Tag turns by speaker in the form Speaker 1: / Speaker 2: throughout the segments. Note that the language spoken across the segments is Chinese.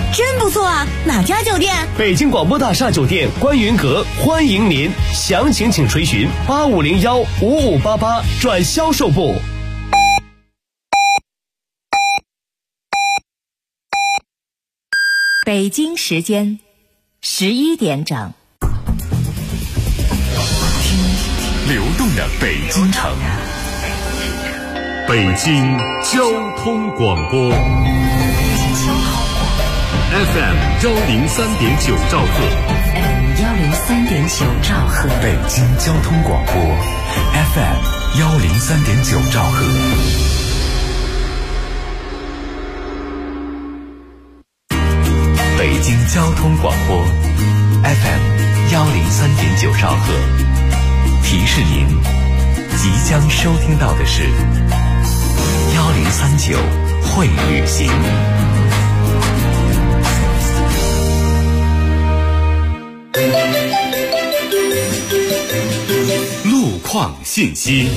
Speaker 1: 真不错啊！哪家酒店？
Speaker 2: 北京广播大厦酒店观云阁欢迎您，详情请垂询85015588转销售部。
Speaker 3: 北京时间11点整。
Speaker 4: 听流动的北京城，北京交通广播 FM 103.9兆赫
Speaker 3: 103.9兆赫，
Speaker 4: 北京交通广播 FM 103.9兆赫。北京交通广播 FM 103.9兆赫，提示您即将收听到的是1039会旅行。路况信息。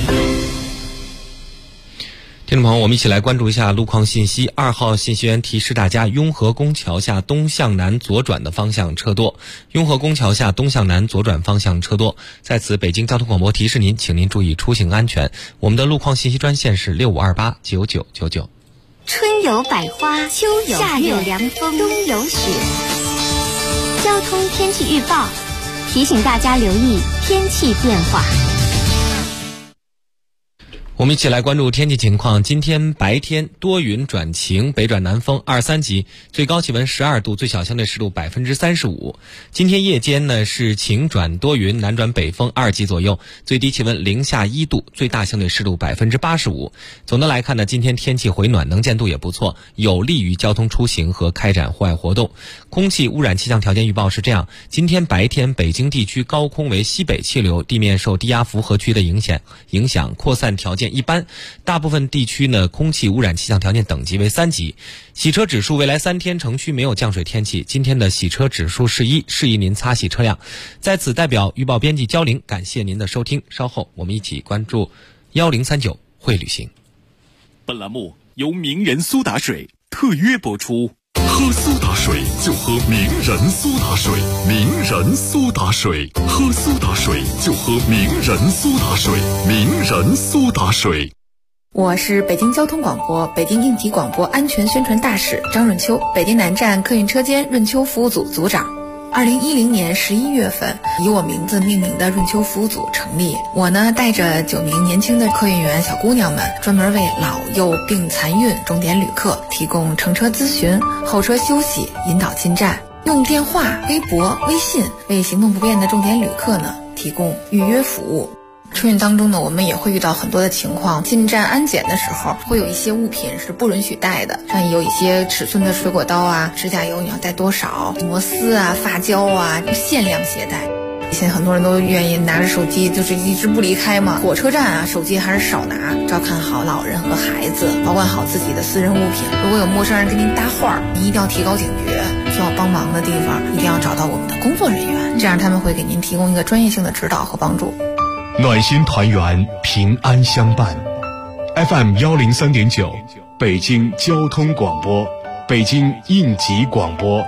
Speaker 5: 听众朋友，我们一起来关注一下路况信息。2号信息员提示大家，雍和宫桥下东向南左转的方向车多。雍和宫桥下东向南左转方向车多。在此，北京交通广播提示您，请您注意出行安全。我们的路况信息专线是65289999。
Speaker 6: 春有百花，秋有夏有凉风，冬有雪。交通天气预报提醒大家留意天气变化。
Speaker 5: 我们一起来关注天气情况。今天白天多云转晴，北转南风2、3级，最高气温12度，最小相对湿度35%。今天夜间呢是晴转多云，南转北风2级左右，最低气温零下1度，最大相对湿度85%。总的来看呢，今天天气回暖，能见度也不错，有利于交通出行和开展户外活动。空气污染气象条件预报是这样：今天白天北京地区高空为西北气流，地面受低压符合区的影响扩散条件一般，大部分地区呢空气污染气象条件等级为3级。洗车指数未来3天城区没有降水天气，今天的洗车指数是1，适宜您擦洗车辆。在此代表预报编辑焦玲感谢您的收听，稍后我们一起关注1039会旅行。
Speaker 4: 本栏目由名人苏打水特约播出。喝苏打水就喝名人苏打水，名人苏打水，喝苏打水就喝名人苏打水，名人苏打水。
Speaker 7: 我是北京交通广播北京应急广播安全宣传大使张润秋，北京南站客运车间润秋服务组组长。2010年11月份，以我名字命名的润秋服务组成立。我呢，带着9名年轻的客运员小姑娘们，专门为老幼病残孕终点旅客提供乘车咨询、候车休息、引导进站，用电话、微博、微信为行动不便的重点旅客呢提供预约服务。春运当中呢，我们也会遇到很多的情况，进站安检的时候会有一些物品是不允许带的，像有一些尺寸的水果刀啊、指甲油你要带多少、摩丝啊、发胶啊，限量携带。现在很多人都愿意拿着手机就是一直不离开嘛，火车站啊手机还是少拿，照看好老人和孩子，保管好自己的私人物品。如果有陌生人跟您搭话，您一定要提高警觉，需要帮忙的地方一定要找到我们的工作人员，这样他们会给您提供一个专业性的指导和帮助。
Speaker 8: 暖心团圆，平安相伴。FM 103.9，北京交通广播，北京应急广播。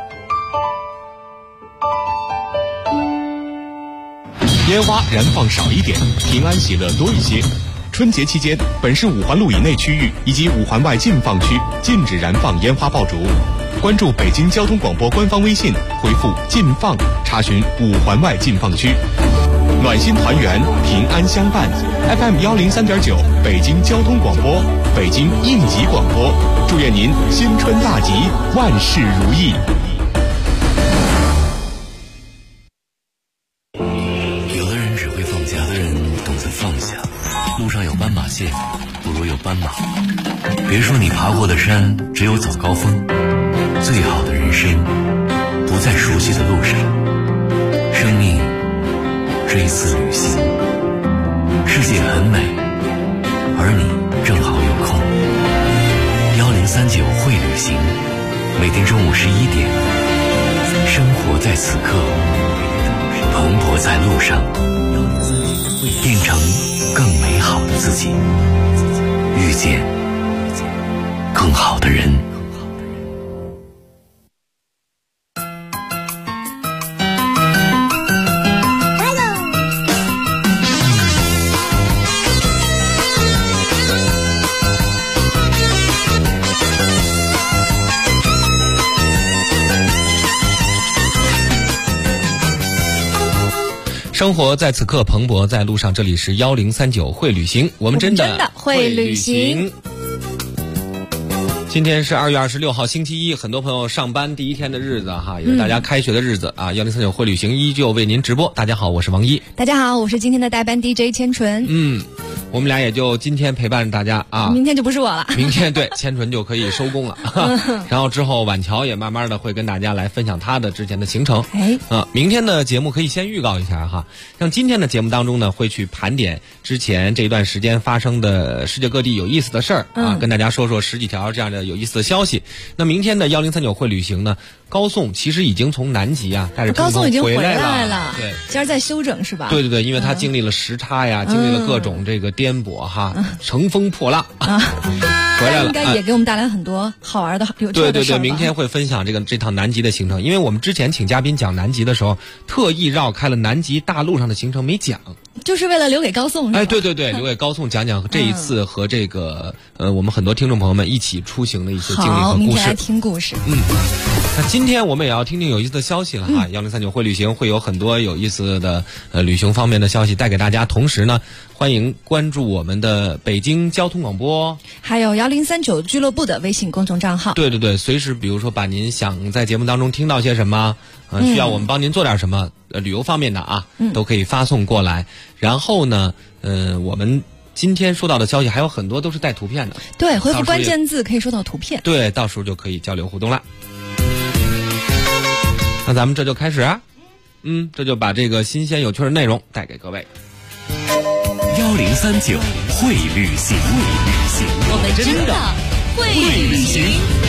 Speaker 8: 烟花燃放少一点，平安喜乐多一些。春节期间，本市5环路以内区域以及5环外禁放区禁止燃放烟花爆竹。关注北京交通广播官方微信，回复“禁放”查询5环外禁放区。暖心团圆，平安相伴。FM 103.9，北京交通广播，北京应急广播。祝愿您新春大吉，万事如意。
Speaker 9: 有的人只会放假，有的人懂得放下。路上有斑马线，不如有斑马。别说你爬过的山只有早高峰，最好的人生不在熟悉的路上。生命是一次旅行，世界很美，而你正好有空。1039会旅行，每天中午11点，生活在此刻，蓬勃在路上，变成更美好的自己，遇见更好的人。
Speaker 5: 生活在此刻，蓬勃在路上。这里是1039会旅行，我们真的
Speaker 10: 会旅行。
Speaker 5: 今天是2月26号星期一，很多朋友上班第一天的日子哈，也是大家开学的日子啊。1039会旅行依旧为您直播。大家好，我是王一。
Speaker 10: 大家好，我是今天的代班 DJ 千纯。
Speaker 5: 我们俩也就今天陪伴大家啊，
Speaker 10: 明天就不是我了。
Speaker 5: 明天对千纯就可以收工了，然后之后晚乔也慢慢的会跟大家来分享他的之前的行程。明天的节目可以先预告一下哈，像今天的节目当中呢，会去盘点之前这一段时间发生的世界各地有意思的事儿啊，跟大家说说10几条这样的有意思的消息。那明天的1039会旅行呢，高颂其实已经从南极啊带着
Speaker 10: 高颂已经回来
Speaker 5: 了，对，
Speaker 10: 今儿在休整是吧？
Speaker 5: 对对对，因为他经历了时差呀，经历了各种这个颠簸哈，乘风破浪回来了，
Speaker 10: 应该也给我们带来很多好玩的有趣的事。
Speaker 5: 对对对，明天会分享这趟南极的行程，因为我们之前请嘉宾讲南极的时候，特意绕开了南极大陆上的行程没讲，
Speaker 10: 就是为了留给高颂。
Speaker 5: 对对对，留给高颂讲讲这一次和这个我们很多听众朋友们一起出行的一些经历和故事。
Speaker 10: 好，明天来听故事。
Speaker 5: 那今天我们也要听听有意思的消息了哈。1039会旅行会有很多有意思的旅行方面的消息带给大家，同时呢，欢迎关注我们的北京交通广播，
Speaker 10: 还有1039俱乐部的微信公众账号。
Speaker 5: 对对对，随时比如说把您想在节目当中听到些什么，需要我们帮您做点什么，旅游方面的啊，都可以发送过来。然后呢，我们今天说到的消息还有很多都是带图片的，
Speaker 10: 对，回复关键字可以收到图片，
Speaker 5: 对，到时候就可以交流互动了。那咱们这就开始啊，这就把这个新鲜有趣的内容带给各位。
Speaker 9: 1039会旅行，
Speaker 1: 我们真的会旅行。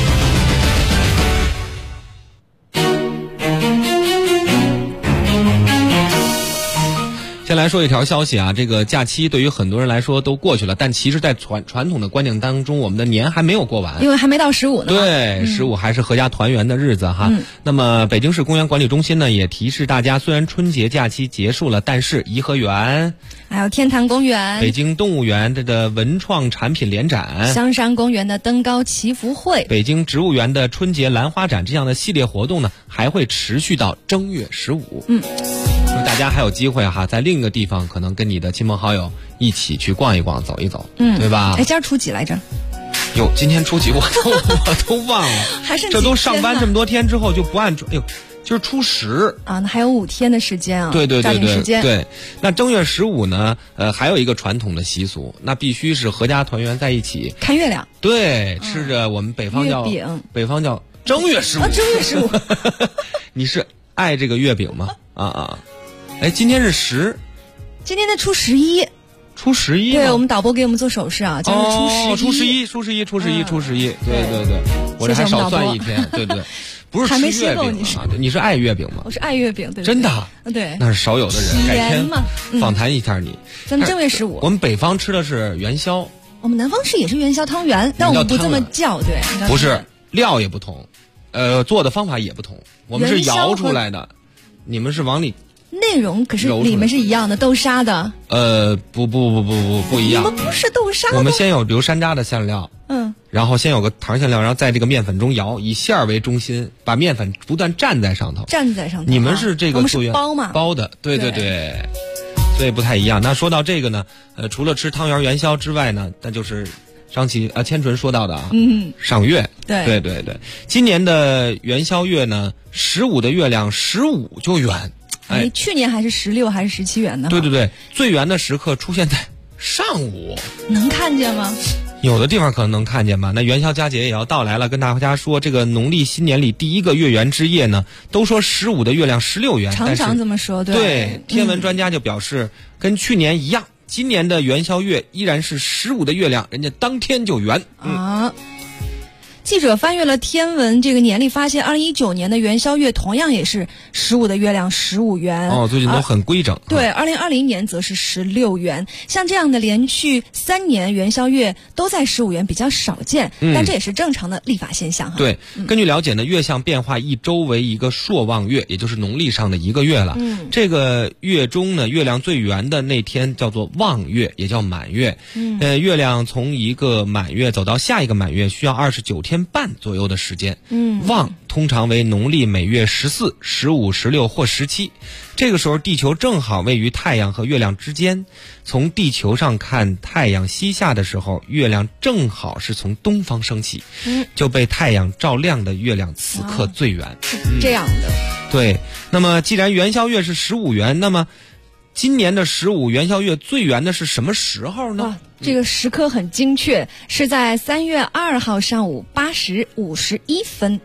Speaker 5: 先来说一条消息啊，这个假期对于很多人来说都过去了，但其实在传统的观念当中，我们的年还没有过完，
Speaker 10: 因为还没到15呢。
Speaker 5: 对，15还是阖家团圆的日子哈。那么北京市公园管理中心呢也提示大家，虽然春节假期结束了，但是颐和园、
Speaker 10: 还有天坛公园、
Speaker 5: 北京动物园的文创产品联展、
Speaker 10: 香山公园的登高祈福会、
Speaker 5: 北京植物园的春节兰花展这样的系列活动呢，还会持续到正月15。大家还有机会哈，在另一个地方可能跟你的亲朋好友一起去逛一逛、走一走，对吧？
Speaker 10: 今儿初几来着？
Speaker 5: 哟，今天初几我都忘了，
Speaker 10: 还剩
Speaker 5: 这都上班这么多天之后就不按哎呦，就是初10
Speaker 10: 啊，那还有5天的时间啊，
Speaker 5: 对对对对
Speaker 10: 抓紧时间。
Speaker 5: 对，那正月15呢，还有一个传统的习俗，那必须是阖家团圆在一起
Speaker 10: 看月亮，
Speaker 5: 对，吃着我们北方叫
Speaker 10: 月饼，
Speaker 5: 北方叫正月15，
Speaker 10: 正月15，
Speaker 5: 你是爱这个月饼吗？哎，今天是
Speaker 10: 今天的初11，
Speaker 5: 初11，
Speaker 10: 对，我们导播给我们做手势啊，就是初11，
Speaker 5: 初11，对对对，我这还少算一天，对对，不是吃月饼啊，你是爱月饼吗？
Speaker 10: 我是爱月饼，对，
Speaker 5: 真的，
Speaker 10: 对，
Speaker 5: 那是少有的人，改天访谈一下你。
Speaker 10: 咱们正月15，
Speaker 5: 我们北方吃的是元宵，
Speaker 10: 我们南方吃也是元宵汤圆，但我们不这么叫，对，
Speaker 5: 不是料也不同，做的方法也不同，我们是摇出来的，你们是往里。
Speaker 10: 内容可是里面是一样的，豆沙的。
Speaker 5: 不一样。
Speaker 10: 我们不是豆沙。
Speaker 5: 我们先有比如山楂的馅料，然后先有个糖馅料，然后在这个面粉中摇，以馅儿为中心，把面粉不断蘸在上头。你们是这个
Speaker 10: 我们是包嘛？
Speaker 5: 包的，对对对，所以不太一样。那说到这个呢，除了吃汤圆元宵之外呢，那就是千纯说到的啊，赏月。对，今年的元宵月呢，15的月亮15就圆。
Speaker 10: 去年还是16还是17圆呢？
Speaker 5: 对对对，最圆的时刻出现在上午，
Speaker 10: 能看见吗？
Speaker 5: 有的地方可能能看见吧。那元宵佳节也要到来了，跟大家说，这个农历新年里第一个月圆之夜呢，都说15的月亮16圆，
Speaker 10: 常常这么说，
Speaker 5: 对，天文专家就表示，跟去年一样，今年的元宵月依然是15的月亮，人家当天就圆
Speaker 10: 啊。记者翻阅了天文这个年历，发现2019年的元宵月同样也是15的月亮15圆。
Speaker 5: 最近都很规整。
Speaker 10: 对，2020年则是16圆。像这样的连续3年元宵月都在15圆比较少见，但这也是正常的历法现象。
Speaker 5: 对，根据了解呢，月相变化一周为一个朔望月，也就是农历上的一个月了。这个月中呢，月亮最圆的那天叫做望月，也叫满月。月亮从一个满月走到下一个满月需要29天。 天半左右的时间。望通常为农历每月14、15、16或17，这个时候地球正好位于太阳和月亮之间。从地球上看太阳西下的时候，月亮正好是从东方升起，就被太阳照亮的月亮此刻最圆。
Speaker 10: 是这样的。
Speaker 5: 对，那么既然元宵月是15圆，那么今年的15元宵月最圆的是什么时候呢？
Speaker 10: 这个时刻很精确，是在3月2号上午8时51分。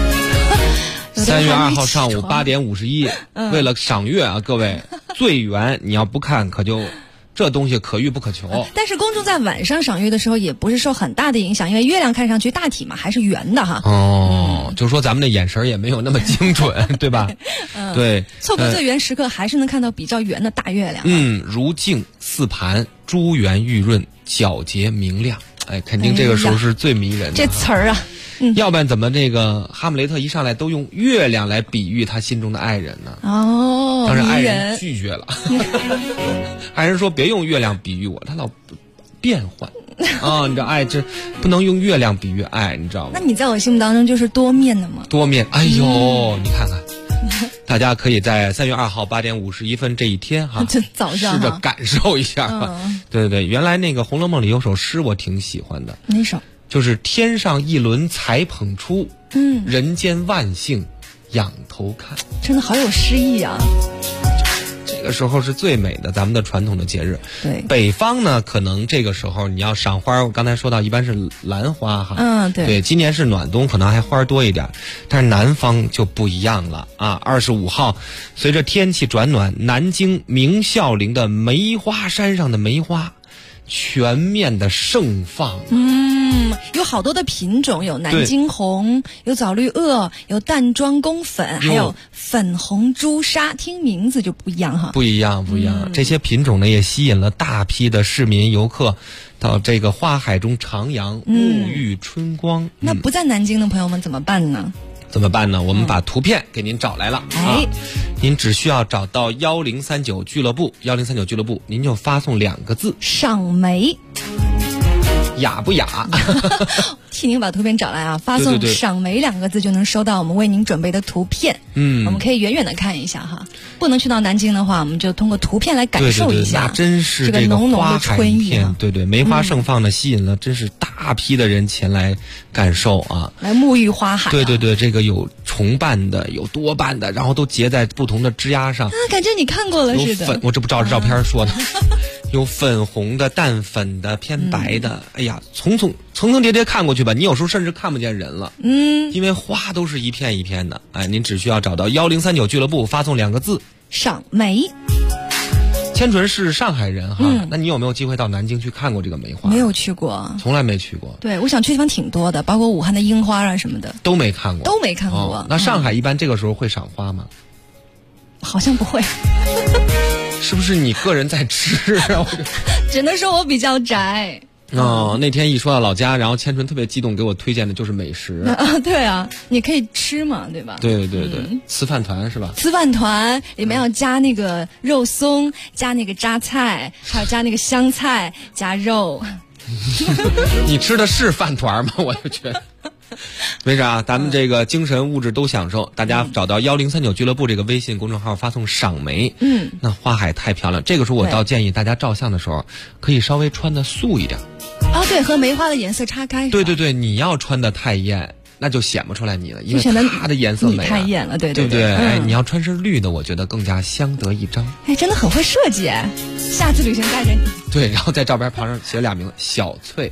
Speaker 5: 3月2号上午8点51，为了赏月啊，各位，最圆你要不看可就这东西可遇不可求。
Speaker 10: 但是公众在晚上赏月的时候也不是受很大的影响，因为月亮看上去大体嘛还是圆的哈。
Speaker 5: 就是说咱们的眼神也没有那么精准，对吧？对，
Speaker 10: 错过最圆时刻还是能看到比较圆的大月亮。
Speaker 5: 如镜似盘，珠圆玉润，皎洁明亮。哎，肯定这个时候是最迷人的。
Speaker 10: 这词儿啊。
Speaker 5: 要不然怎么这个哈姆雷特一上来都用月亮来比喻他心中的爱人呢？当然爱人拒绝了，爱人说别用月亮比喻我，他老变换啊，你知道爱这不能用月亮比喻爱，你知道吗？
Speaker 10: 那你在我心目当中就是多面的吗？
Speaker 5: 多面，哎呦，你看看。大家可以在3月2号8点51分这一天哈，
Speaker 10: 早上
Speaker 5: 试着感受一下哈。对对对，原来那个《红楼梦》里有首诗我挺喜欢的。
Speaker 10: 哪首？
Speaker 5: 就是天上一轮才捧出，人间万姓仰头看。
Speaker 10: 真的好有诗意啊！
Speaker 5: 这个时候是最美的，咱们的传统的节日。
Speaker 10: 对，
Speaker 5: 北方呢，可能这个时候你要赏花，我刚才说到一般是兰花哈。对，今年是暖冬，可能还花多一点，但是南方就不一样了啊。25号，随着天气转暖，南京明孝陵的梅花山上的梅花全面的盛放。
Speaker 10: 有好多的品种，有南京红，有枣绿萼，有淡妆宫粉，还有粉红朱砂，听名字就不一样哈。
Speaker 5: 不一样。这些品种呢，也吸引了大批的市民游客到这个花海中徜徉，沐浴春光。
Speaker 10: 那不在南京的朋友们怎么办呢？
Speaker 5: 我们把图片给您找来了。您只需要找到1039俱乐部，1039俱乐部，您就发送2个字：
Speaker 10: 赏梅。
Speaker 5: 雅不雅？
Speaker 10: 替您把图片找来啊，发送赏梅2个字就能收到我们为您准备的图片。我们可以远远的看一下哈，不能去到南京的话，我们就通过图片来感受一下。
Speaker 5: 那真是
Speaker 10: 这个浓浓的春意啊！
Speaker 5: 对，梅花盛放呢，吸引了真是大批的人前来感受啊，
Speaker 10: 来沐浴花海。
Speaker 5: 对，这个有重瓣的，有多瓣的，然后都结在不同的枝丫上。
Speaker 10: 感觉你看过了似的。
Speaker 5: 我这不照着照片说的。有粉红的、淡粉的、偏白的，哎呀，层层叠叠看过去吧，你有时候甚至看不见人了。因为花都是一片一片的。哎，您只需要找到1039俱乐部，发送2个字：
Speaker 10: 赏梅。
Speaker 5: 千纯是上海人哈，那你有没有机会到南京去看过这个梅花？
Speaker 10: 没有去过，
Speaker 5: 从来没去过。
Speaker 10: 对，我想去的地方挺多的，包括武汉的樱花啊什么的，
Speaker 5: 都没看过。那上海一般这个时候会赏花吗？
Speaker 10: 好像不会。
Speaker 5: 是不是你个人在吃啊？
Speaker 10: 只能说我比较宅。
Speaker 5: 那天一说到老家，然后千纯特别激动，给我推荐的就是美食。
Speaker 10: 对啊，你可以吃嘛，对吧？
Speaker 5: 对，糍饭团是吧？
Speaker 10: 糍饭团里面要加那个肉松，加那个榨菜，还有加那个香菜，加肉。
Speaker 5: 你吃的是饭团吗？我就觉得。没啥，咱们这个精神物质都享受。大家找到1039俱乐部这个微信公众号，发送赏梅。那花海太漂亮，这个时候我倒建议大家照相的时候，可以稍微穿的素一点。
Speaker 10: 对，和梅花的颜色岔开。
Speaker 5: 对，你要穿的太艳，那就显不出来你了，因为它的颜色美。
Speaker 10: 太艳了，对
Speaker 5: 不对？你要穿身绿的，我觉得更加相得益彰。
Speaker 10: 真的很会设计哎，下次旅行带着你。
Speaker 5: 对，然后在照片旁上写2名字：小翠。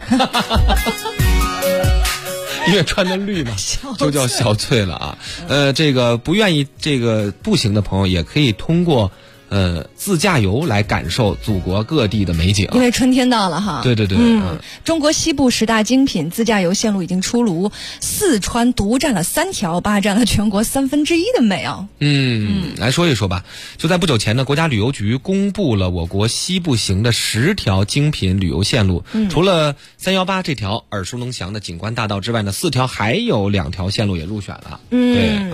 Speaker 5: 因为穿的绿嘛，就叫小翠了啊。这个不愿意这个步行的朋友，也可以通过自驾游来感受祖国各地的美景。
Speaker 10: 因为春天到了哈。
Speaker 5: 对。
Speaker 10: 中国西部10大精品自驾游线路已经出炉，四川独占了3条，霸占了全国1/3的美哦。
Speaker 5: 来说一说吧。就在不久前呢，国家旅游局公布了我国西部行的10条精品旅游线路。除了318这条耳熟能详的景观大道之外呢，4条还有2条线路也入选了。对，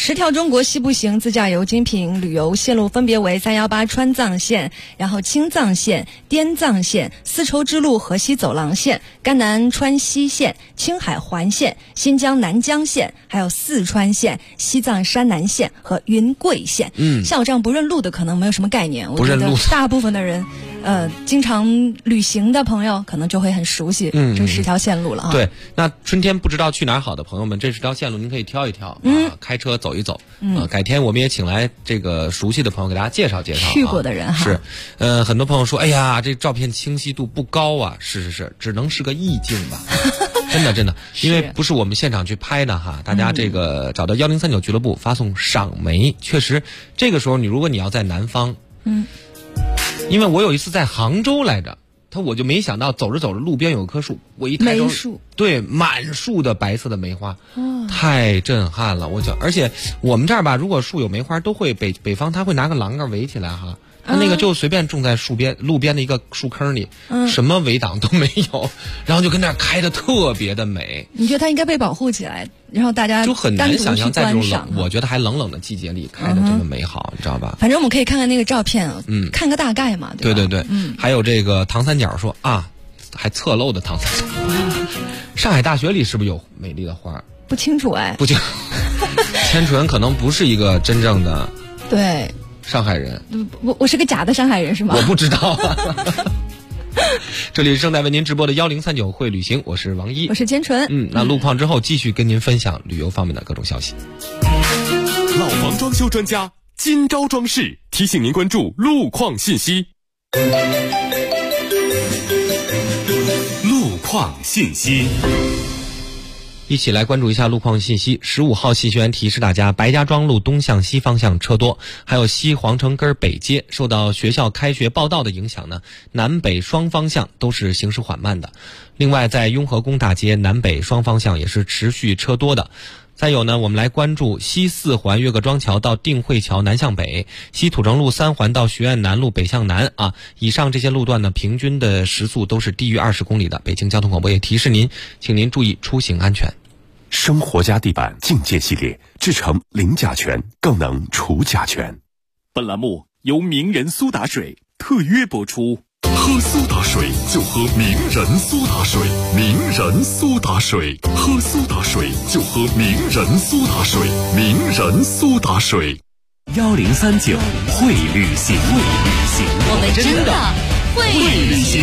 Speaker 10: 10条中国西部型自驾游精品旅游线路分别为318川藏线，然后青藏线、滇藏线、丝绸之路河西走廊线、甘南川西线、青海环线、新疆南疆线，还有四川线、西藏山南线和云贵线。像我这样不认路的可能没有什么概念，我觉得大部分的人经常旅行的朋友可能就会很熟悉这10条线路了啊。
Speaker 5: 对，那春天不知道去哪儿好的朋友们，这10条线路您可以挑一挑开车走一走。改天我们也请来这个熟悉的朋友给大家介绍介绍
Speaker 10: 去过的人哈。
Speaker 5: 是，很多朋友说，哎呀，这照片清晰度不高啊。是，只能是个意境吧。真的，因为不是我们现场去拍的哈，大家这个找到1039俱乐部发送赏梅，确实这个时候如果你要在南方，因为我有一次在杭州来着，我就没想到走着走着路边有棵树，我一抬头，
Speaker 10: 梅树，
Speaker 5: 对，满树的白色的梅花，太震撼了。而且我们这儿吧，如果树有梅花，都会北方他会拿个栏杆围起来哈。他那个就随便种在路边的一个树坑里，什么围挡都没有，然后就跟那儿开的特别的美。
Speaker 10: 你觉得它应该被保护起来，然后大家
Speaker 5: 就很难想象在这种我觉得还冷的季节里开的这么美好，你知道吧？
Speaker 10: 反正我们可以看看那个照片，看个大概嘛，对吧？
Speaker 5: 对，还有这个唐三角说啊，还侧漏的唐三角。上海大学里是不是有美丽的花？
Speaker 10: 不清楚哎，
Speaker 5: 不清。千纯可能不是一个真正的
Speaker 10: 对。
Speaker 5: 上海人，
Speaker 10: 我是个假的上海人是吗？
Speaker 5: 我不知道。这里是正在为您直播的1039会旅行，我是王一，
Speaker 10: 我是千纯。
Speaker 5: 那路况之后继续跟您分享旅游方面的各种消息。
Speaker 4: 老房装修专家金招装饰提醒您关注路况信息。路况信息。
Speaker 5: 一起来关注一下路况信息。15号信息员提示大家，白家庄路东向西方向车多，还有西皇城根北街受到学校开学报到的影响呢，南北双方向都是行驶缓慢的。另外在雍和宫大街南北双方向也是持续车多的。再有呢，我们来关注西4环岳各庄桥到定慧桥南向北，西土城路3环到学院南路北向南啊。以上这些路段呢，平均的时速都是低于20公里的。北京交通广播也提示您，请您注意出行安全。
Speaker 4: 生活家地板境界系列，制成零甲醛，更能除甲醛。本栏目由名人苏打水特约播出。喝苏打水就喝名人苏打水，名人苏打水，喝苏打水就喝名人苏打水，名人苏打水。1039会旅行，
Speaker 1: 我们真的会旅行。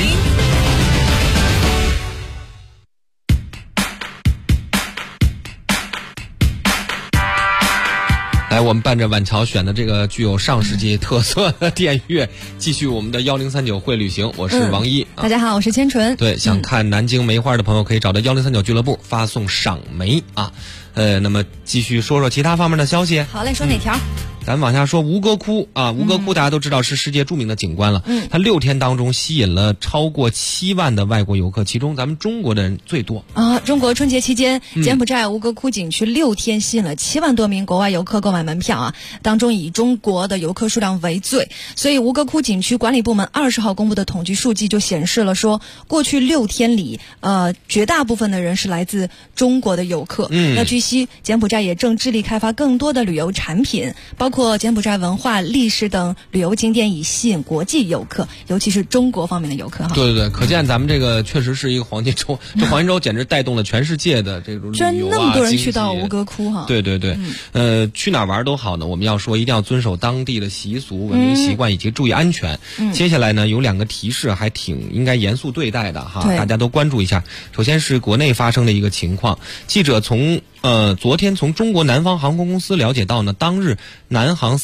Speaker 5: 来，我们伴着晚桥选的这个具有上世纪特色的电乐，继续我们的1039会旅行。我是王一，
Speaker 10: 大家好，我是千纯。
Speaker 5: 对，想看南京梅花的朋友可以找到1039俱乐部发送赏梅啊。那么继续说说其他方面的消息。
Speaker 10: 好嘞，说哪条？
Speaker 5: 咱们往下说吴哥窟啊，吴哥窟大家都知道是世界著名的景观了。它6天当中吸引了超过7万的外国游客，其中咱们中国的人最多
Speaker 10: 啊。中国春节期间，柬埔寨吴哥窟景区6天吸引了7万多名国外游客购买门票啊，当中以中国的游客数量为最。所以吴哥窟景区管理部门20号公布的统计数据就显示了说，过去6天里，绝大部分的人是来自中国的游客。那据悉，柬埔寨也正致力开发更多的旅游产品，包括柬埔寨文化、历史等旅游景点，以吸引国际游客，尤其是中国方面的游客哈。
Speaker 5: 对，可见咱们这个确实是一个黄金周，这黄金周简直带动了全世界的这种旅游啊，
Speaker 10: 居然那么多人去到吴哥窟哈。
Speaker 5: 对，去哪玩都好呢，我们要说一定要遵守当地的习俗、文明习惯以及注意安全。接下来呢，有2个提示还挺应该严肃对待的哈，大家都关注一下。首先是国内发生的一个情况，记者昨天从中国南方航空公司了解到呢，当日南航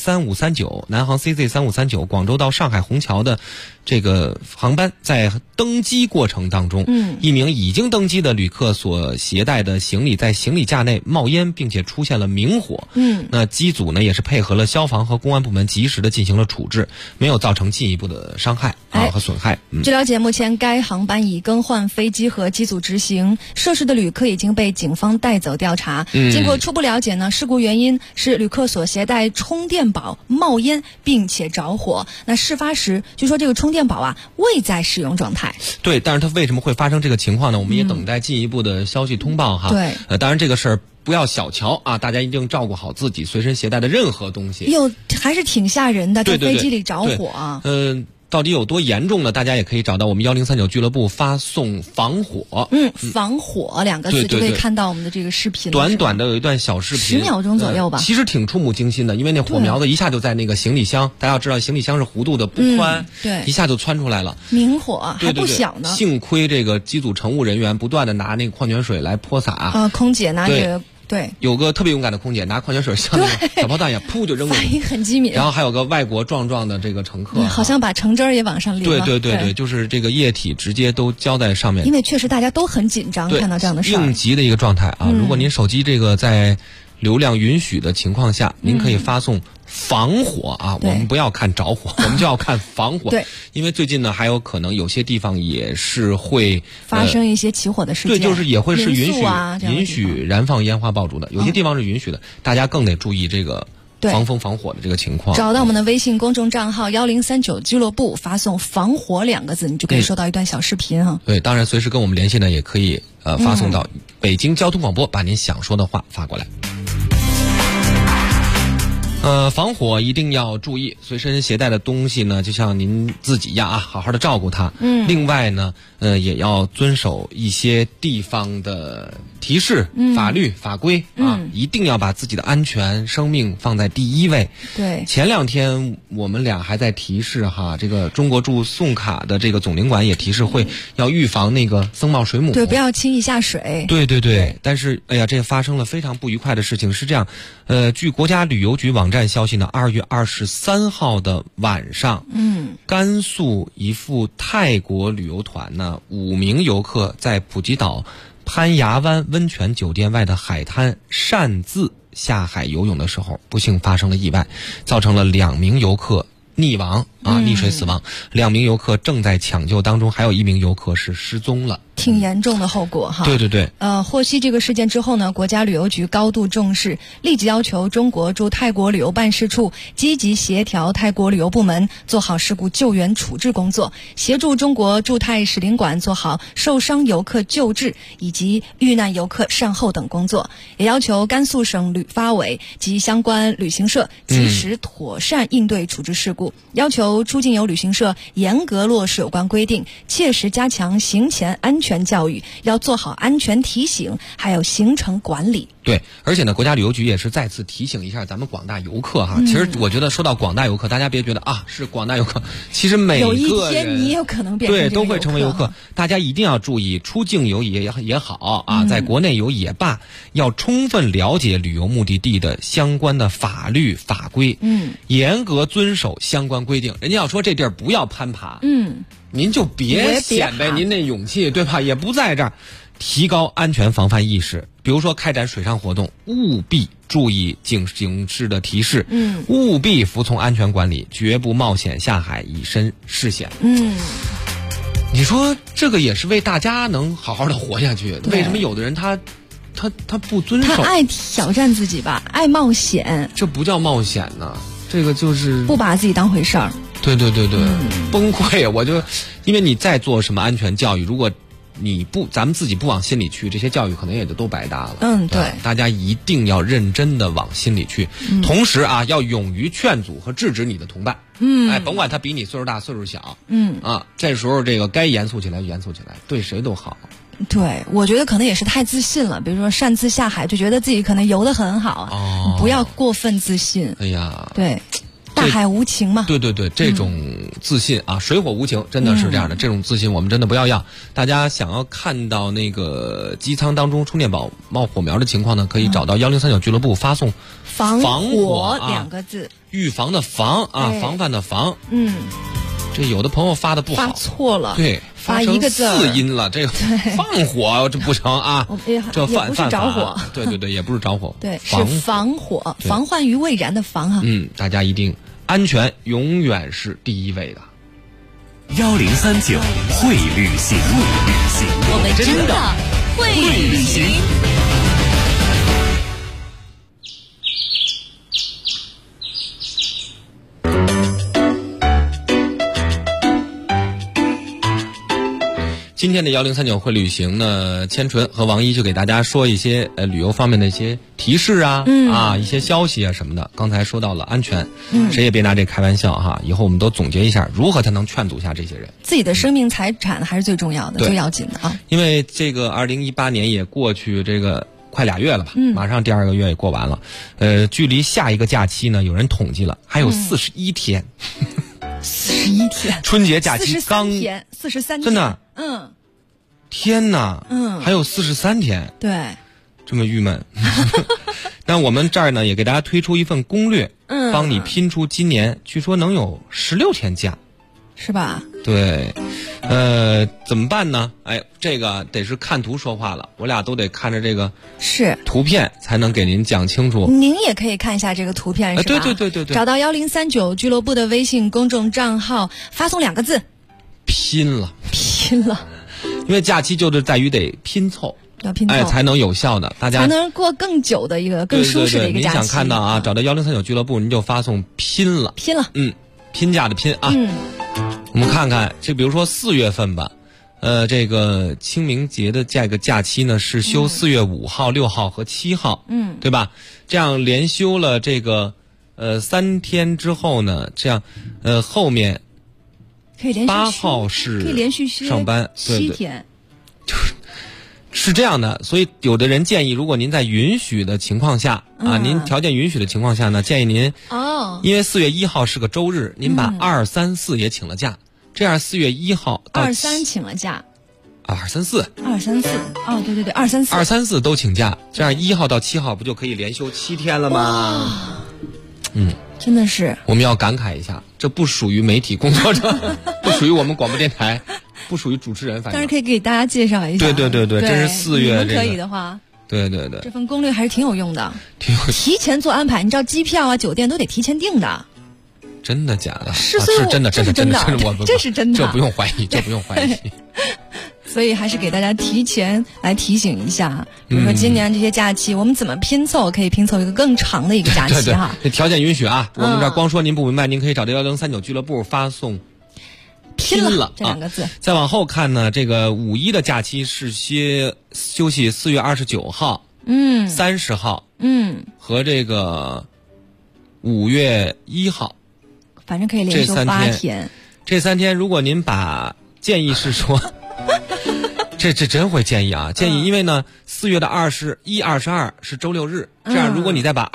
Speaker 5: CZ3539 广州到上海虹桥的这个航班在登机过程当中，一名已经登机的旅客所携带的行李在行李架内冒烟，并且出现了明火。那机组呢也是配合了消防和公安部门及时的进行了处置，没有造成进一步的伤害和损害。
Speaker 10: 据了解，目前该航班已更换飞机和机组执行，涉事的旅客已经被警方带走调查。经过初步了解呢，事故原因是旅客所携带充电宝冒烟并且着火。那事发时据说这个充电宝啊未在使用状态。对，
Speaker 5: 但是它为什么会发生这个情况呢？我们也等待进一步的消息通报哈。
Speaker 10: 对，
Speaker 5: 当然这个事儿不要小瞧啊，大家一定照顾好自己随身携带的任何东西。
Speaker 10: 哟，还是挺吓人的，在
Speaker 5: 对
Speaker 10: 飞机里着火啊。
Speaker 5: 到底有多严重呢？大家也可以找到我们1039俱乐部发送防火。
Speaker 10: 防火2个字就可以看到我们的这个视频。
Speaker 5: 短短的有一段小视频，
Speaker 10: 10秒钟左右吧。
Speaker 5: 其实挺触目惊心的，因为那火苗子一下就在那个行李箱，大家要知道行李箱是弧度的不宽，
Speaker 10: 对，
Speaker 5: 一下就窜出来了。
Speaker 10: 明火还不小呢。
Speaker 5: 幸亏这个机组乘务人员不断的拿那个矿泉水来泼洒。
Speaker 10: 空姐拿着。对，
Speaker 5: 有个特别勇敢的空姐拿矿泉水像那个小炮弹一样，噗就扔过去，
Speaker 10: 反应很机敏。
Speaker 5: 然后还有个外国壮壮的这个乘客，
Speaker 10: 好像把橙汁儿也往上淋了。
Speaker 5: 对，就是这个液体直接都浇在上面。
Speaker 10: 因为确实大家都很紧张，看到这样的事儿，
Speaker 5: 应急的一个状态啊。如果您手机这个在流量允许的情况下，您可以发送防火啊，我们不要看着火，我们就要看防火。
Speaker 10: 对，
Speaker 5: 因为最近呢，还有可能有些地方也是会
Speaker 10: 发生一些起火的事件。
Speaker 5: 对，就是也会是允许燃放烟花爆竹的，有些地方是允许的，大家更得注意这个防风防火的这个情况。
Speaker 10: 找到我们的微信公众账号1039俱乐部，发送防火2个字，你就可以收到一段小视频哈。
Speaker 5: 对，当然随时跟我们联系呢，也可以发送到北京交通广播，把您想说的话发过来。防火一定要注意，随身携带的东西呢，就像您自己一样啊，好好的照顾它。另外呢，也要遵守一些地方的提示、法律法规啊，一定要把自己的安全、生命放在第一位。
Speaker 10: 对，
Speaker 5: 前2天我们俩还在提示哈，这个中国驻宋卡的这个总领馆也提示要预防那个僧帽水母。
Speaker 10: 对，不要轻易下水。
Speaker 5: 对，但是哎呀，这发生了非常不愉快的事情。是这样，据国家旅游局网站消息呢，2月23号的晚上，甘肃一赴泰国旅游团呢，5名游客在普吉岛攀崖湾温泉酒店外的海滩擅自下海游泳的时候，不幸发生了意外，造成了2名游客溺水死亡，2名游客正在抢救当中，还有1名游客是失踪了。
Speaker 10: 挺严重的后果哈。
Speaker 5: 对。
Speaker 10: 获悉这个事件之后呢，国家旅游局高度重视，立即要求中国驻泰国旅游办事处积极协调泰国旅游部门做好事故救援处置工作，协助中国驻泰使领馆做好受伤游客救治以及遇难游客善后等工作，也要求甘肃省旅发委及相关旅行社及时妥善应对处置事故，要求出境游旅行社严格落实有关规定，切实加强行前安全教育，要做好安全提醒，还有行程管理。
Speaker 5: 对，而且呢，国家旅游局也是再次提醒一下咱们广大游客哈。其实我觉得说到广大游客，大家别觉得啊是广大游客，其实每个人
Speaker 10: 有一天你也有可能变成
Speaker 5: 对都会成为游客。大家一定要注意，出境游也好啊，在国内游也罢，要充分了解旅游目的地的相关的法律法规，严格遵守相关规定。人家要说这地儿不要攀爬，您就别显摆您那勇气，对吧？也不在这儿。提高安全防范意识，比如说开展水上活动，务必注意警示的提示，务必服从安全管理，绝不冒险下海，以身试险。你说这个也是为大家能好好的活下去。为什么有的人他不遵守？
Speaker 10: 他爱挑战自己吧，爱冒险。
Speaker 5: 这不叫冒险呢，这个就是
Speaker 10: 不把自己当回事儿。
Speaker 5: 对，崩溃。我就因为你在做什么安全教育，如果咱们自己不往心里去，这些教育可能也就都白搭了。
Speaker 10: 对，
Speaker 5: 大家一定要认真的往心里去，同时啊，要勇于劝阻和制止你的同伴。甭管他比你岁数大岁数小，这时候这个该严肃起来就严肃起来，对谁都好。
Speaker 10: 对，我觉得可能也是太自信了，比如说擅自下海，就觉得自己可能游得很好，不要过分自信。
Speaker 5: 哎呀，
Speaker 10: 对。大海无情嘛，
Speaker 5: 对，这种自信啊，水火无情，真的是这样的。这种自信我们真的不要。大家想要看到那个机舱当中充电宝冒火苗的情况呢，可以找到1039俱乐部发送
Speaker 10: 防
Speaker 5: 火
Speaker 10: 2个字，
Speaker 5: 预防的防啊，防范的防。这有的朋友发的不好，
Speaker 10: 发错了，
Speaker 5: 对，
Speaker 10: 发一个字
Speaker 5: 4音了，这个放火这不成啊，这
Speaker 10: 也不是着火，
Speaker 5: 对，也不是着火，
Speaker 10: 对，是防火，防患于未然的防哈。
Speaker 5: 大家一定安全永远是第一位的。
Speaker 4: 1039会旅行，
Speaker 1: 我们真的会旅行。
Speaker 5: 今天的1039会旅行呢，千纯和王一就给大家说一些旅游方面的一些提示啊，一些消息啊什么的。刚才说到了安全，谁也别拿这开玩笑哈。以后我们都总结一下，如何才能劝阻下这些人。
Speaker 10: 自己的生命财产还是最重要的，最要紧的啊。
Speaker 5: 因为这个2018年也过去这个快2月了吧，马上第2个月也过完了，距离下一个假期呢，有人统计了，还有41天。
Speaker 10: 41天，
Speaker 5: 春节假期刚
Speaker 10: 43天，
Speaker 5: 真的，天哪，还有43天，
Speaker 10: 对，
Speaker 5: 这么郁闷。那我们这儿呢，也给大家推出一份攻略，帮你拼出今年据说能有16天假，
Speaker 10: 是吧？
Speaker 5: 对，怎么办呢？哎，这个得是看图说话了，我俩都得看着这个
Speaker 10: 是
Speaker 5: 图片才能给您讲清楚。
Speaker 10: 您也可以看一下这个图片，是吧？
Speaker 5: 对，
Speaker 10: 找到1039俱乐部的微信公众账号，发送2个字：
Speaker 5: 拼了。因为假期就是在于得拼凑。
Speaker 10: 要拼凑，
Speaker 5: 才能有效的，大家
Speaker 10: 才能过更久的一个更舒适的一个假期。
Speaker 5: 您想看到啊，找到1039俱乐部，您就发送拼了，拼假的拼啊。我们看看，这比如说4月份吧，这个清明节的这个假期呢是休4月5号、6号和7号，对吧？这样连休了这个3天之后呢，这样后面
Speaker 10: 可以连续
Speaker 5: 8号是
Speaker 10: 可以连续
Speaker 5: 上班
Speaker 10: 7天。
Speaker 5: 是这样的，所以有的人建议，如果您在允许的情况下您条件允许的情况下呢，建议您因为4月1号是个周日，您把2、3、4也请了假，这样4月1号到
Speaker 10: 2、3请了假
Speaker 5: ，2、3、4，
Speaker 10: 哦，对，2、3、
Speaker 5: 4都请假，这样1号到7号不就可以连休7天了吗？
Speaker 10: 真的是，
Speaker 5: 我们要感慨一下，这不属于媒体工作者，不属于我们广播电台，不属于主持人，反正
Speaker 10: 但是可以给大家介绍一下。
Speaker 5: 对，这是4月
Speaker 10: 可以的话，
Speaker 5: 对，
Speaker 10: 这份攻略还是挺有用的，提前做安排，你知道机票啊、酒店都得提前订的。
Speaker 5: 真的假的？
Speaker 10: 是
Speaker 5: 真的，
Speaker 10: 这是真的，
Speaker 5: 这不用怀疑，
Speaker 10: 所以还是给大家提前来提醒一下，比如说今年这些假期我们怎么拼凑，可以拼凑一个更长的一个假期哈。
Speaker 5: 这条件允许啊，我们这光说您不明白，您可以找到1039俱乐部发送拼了
Speaker 10: 这2个字。
Speaker 5: 再往后看呢，这个5·1的假期是休息4月29号、30号，和这个5月1号，
Speaker 10: 反正可以连休8天。
Speaker 5: 这3天，如果您把建议是说。这真会建议啊！建议，因为呢，4月的21、22是周6日，这样如果你再把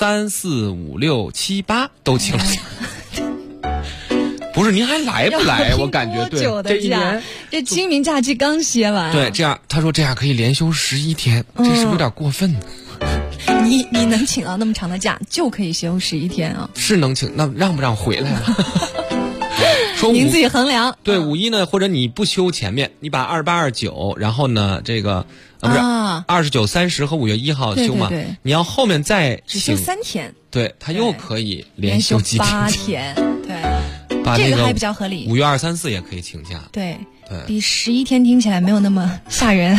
Speaker 5: 23、4、5、6、7、8都请了假，不是您还来不来？我感觉对，这一年
Speaker 10: 这清明假期刚歇完，
Speaker 5: 对，这样他说这样可以连休11天，这是不是有点过分呢？
Speaker 10: 你能请到那么长的假，就可以休11天啊？
Speaker 5: 是能请，那让不让回来了？
Speaker 10: 您自己衡量。
Speaker 5: 对，5·1呢，或者你不休前面，你把28、29，然后呢，这个不是29、30和5月1号休嘛？
Speaker 10: 对，
Speaker 5: 你要后面再
Speaker 10: 只休3天，
Speaker 5: 对，他又可以连休
Speaker 10: 8天，对，
Speaker 5: 这
Speaker 10: 个还比较合理。
Speaker 5: 5月2、3、4也可以请假，
Speaker 10: 对，比11天听起来没有那么吓人。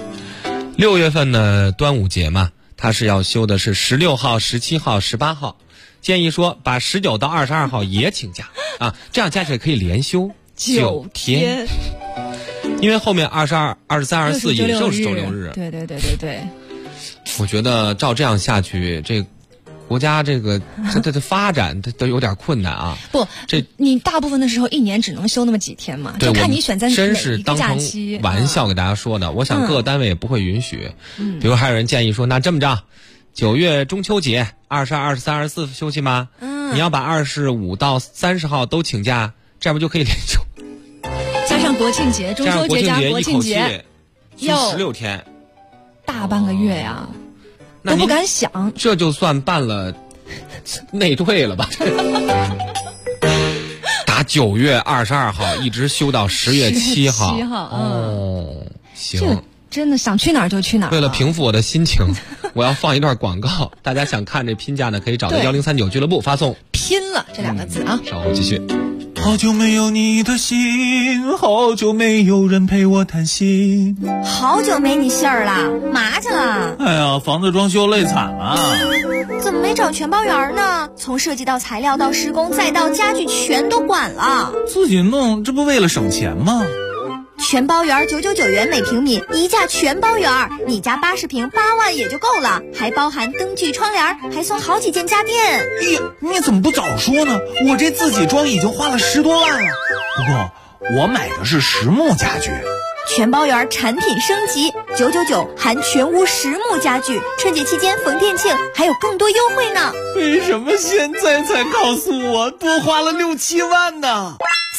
Speaker 5: 6月份呢，端午节嘛，他是要休的是16号、17号、18号。建议说把19到22号也请假啊，这样加起来可以连休9天，因为后面22、23、24也就是周6日。
Speaker 10: 对。
Speaker 5: 我觉得照这样下去，这国家这发展都有点困难啊。
Speaker 10: 不，你大部分的时候一年只能休那么几天嘛，就看你选在哪一个假期。
Speaker 5: 玩笑给大家说的，我想各个单位也不会允许。比如还有人建议说，那这么着。9月中秋节22、23、24休息吗？你要把25到30号都请假，这样不就可以连休？
Speaker 10: 加上国庆节，中秋节加国庆节，
Speaker 5: 休16天，
Speaker 10: 大半个月呀，都不敢想。
Speaker 5: 这就算办了内退了吧？打9月22号一直休到10月7号。行。
Speaker 10: 真的想去哪儿就去哪儿。
Speaker 5: 为了平复我的心情，我要放一段广告。大家想看这拼假呢，可以找到1039俱乐部发送
Speaker 10: 拼了这2个字啊。
Speaker 5: 稍后继续。
Speaker 11: 好久没有你的心，好久没有人陪我谈心。
Speaker 6: 好久没你信儿了，嘛去了？
Speaker 11: 哎呀，房子装修累惨了。
Speaker 6: 怎么没找全包员呢？从设计到材料到施工再到家具全都管了。
Speaker 11: 自己弄，这不为了省钱吗？
Speaker 6: 全包园999元每平米，一价全包园，你家80平8万也就够了，还包含灯具、窗帘，还送好几件家电。
Speaker 11: 哎呀，你怎么不早说呢？我这自己装已经花了10多万了。不过我买的是实木家具。
Speaker 6: 全包园产品升级，999含全屋实木家具，春节期间逢店庆还有更多优惠呢。
Speaker 11: 为什么现在才告诉我，多花了6、7万呢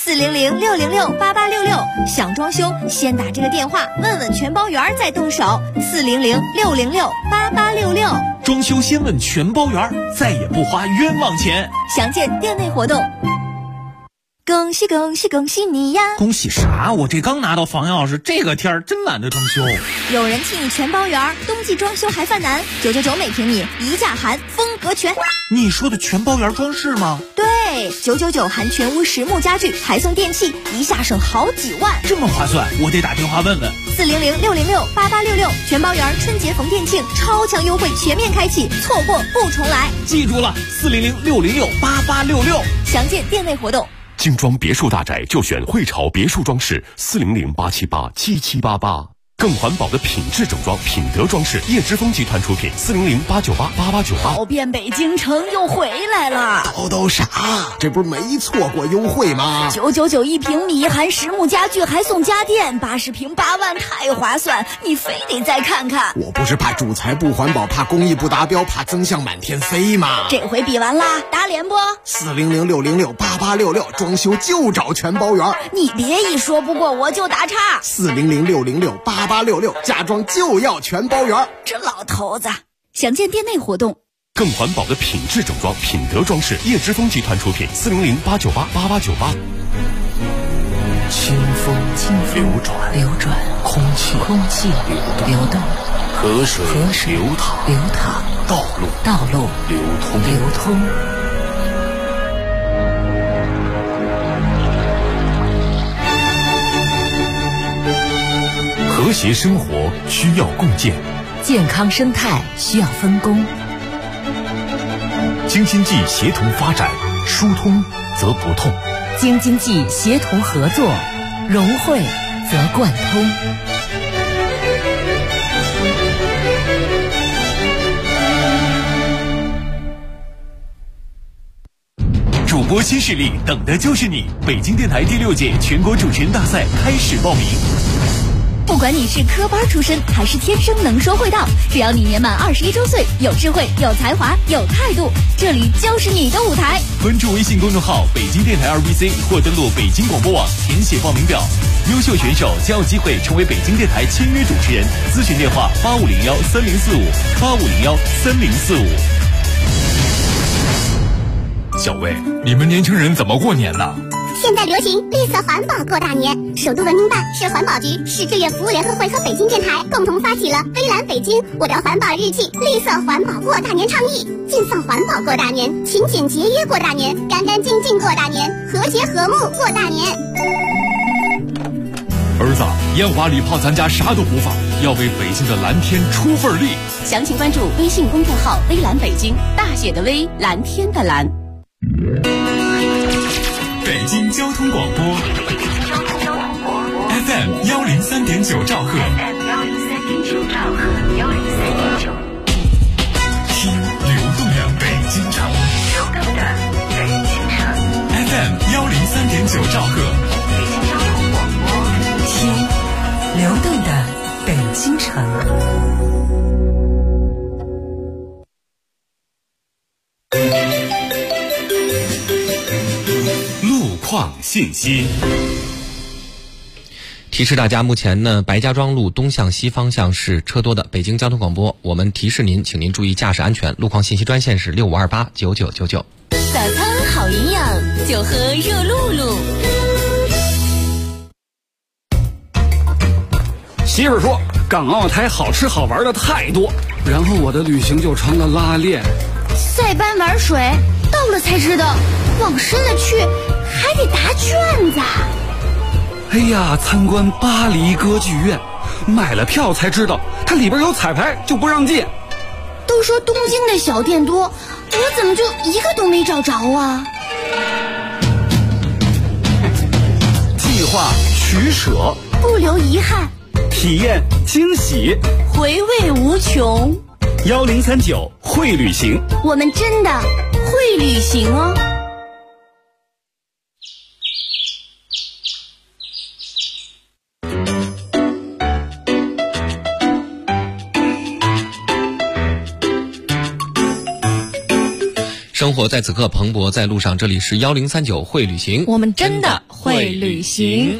Speaker 6: ？400-606-8866，想装修先打这个电话，问问全包园再动手。400-606-8866，
Speaker 11: 装修先问全包园，再也不花冤枉钱。
Speaker 6: 详见店内活动。恭喜恭喜恭喜你呀！
Speaker 11: 恭喜啥？我这刚拿到房钥匙，这个天儿真懒得装修。
Speaker 6: 有人替你全包园，冬季装修还犯难，999每平米，一价含，风格全。
Speaker 11: 你说的全包园装饰吗？
Speaker 6: 对，999含全屋实木家具，还送电器，一下省好几万，
Speaker 11: 这么划算，我得打电话问问。
Speaker 6: 400-606-8866，全包园春节逢店庆，超强优惠全面开启，错过不重来。
Speaker 11: 记住了，400-606-8866，
Speaker 6: 详见店内活动。
Speaker 4: 精装别墅大宅就选汇潮别墅装饰，400-878-7788。更环保的品质整装，品德装饰，叶之峰集团出品，400-898-8898。
Speaker 1: 跑遍北京城又回来了，
Speaker 12: 都傻，这不是没错过优惠吗
Speaker 1: ？999一平米，含实木家具还送家电，80平8万，太划算，你非得再看看。
Speaker 12: 我不是怕主材不环保，怕工艺不达标，怕增项满天飞吗？
Speaker 1: 这回比完啦，打脸不
Speaker 12: ？400-606-8866，装修就找全包园。
Speaker 1: 你别一说不过我就打岔。
Speaker 12: 400-606-8866，家装就要全包园。
Speaker 1: 这老头子，详见店内活动。
Speaker 4: 更环保的品质整装，品德装饰，叶之峰集团出品，400-898-8898。
Speaker 13: 清风流转，空气流动，河水流淌，道路流通。
Speaker 4: 和谐生活需要共建，
Speaker 13: 健康生态需要分工。
Speaker 4: 京津冀协同发展，疏通则不痛；
Speaker 13: 京津冀协同合作，融汇则贯通。
Speaker 2: 主播新势力，等的就是你！北京电台第6届全国主持人大赛开始报名。
Speaker 1: 不管你是科班出身还是天生能说会道，只要你年满21周岁，有智慧、有才华、有态度，这里就是你的舞台。
Speaker 2: 关注微信公众号北京电台2BC 或登录北京广播网填写报名表，优秀选手将有机会成为北京电台签约主持人。咨询电话8501-3045，8501-3045。
Speaker 4: 小魏，你们年轻人怎么过年呢？
Speaker 14: 现在流行绿色环保过大年，首都文明办、市环保局、市志愿服务联合会和北京电台共同发起了微蓝北京我的环保日记绿色环保过大年倡议，尽放环保过大年，勤俭节约过大年，干干净净过大年，和谐和睦过大年。
Speaker 4: 儿子，烟花礼炮咱家啥都不放，要为北京的蓝天出份力。
Speaker 15: 详情关注微信公众号微蓝北京，大写的微，蓝天的蓝。
Speaker 4: 北京交通广播 FM 103.9兆赫，听流动的北京城，FM 103.9兆赫，
Speaker 13: 听流动的北京城。
Speaker 4: 信息
Speaker 5: 提示大家，目前呢，白家庄路东向西方向是车多的。北京交通广播，我们提示您，请您注意驾驶安全。路况信息专线是65289999。
Speaker 1: 早餐好营养，就喝热露露。
Speaker 16: 媳妇说，港澳台好吃好玩的太多，然后我的旅行就成了拉练。
Speaker 17: 塞班玩水，到了才知道，往深了去还得答卷子。
Speaker 16: 哎呀，参观巴黎歌剧院，买了票才知道它里边有彩排，就不让进。
Speaker 17: 都说东京的小店多，我怎么就一个都没找着啊？
Speaker 16: 计划取舍
Speaker 17: 不留遗憾，
Speaker 16: 体验惊喜，
Speaker 17: 回味无穷。
Speaker 16: 1039会旅行，
Speaker 17: 我们真的会旅行哦。
Speaker 5: 生活在此刻蓬勃在路上，这里是1039会旅行，
Speaker 10: 我们真的会旅行。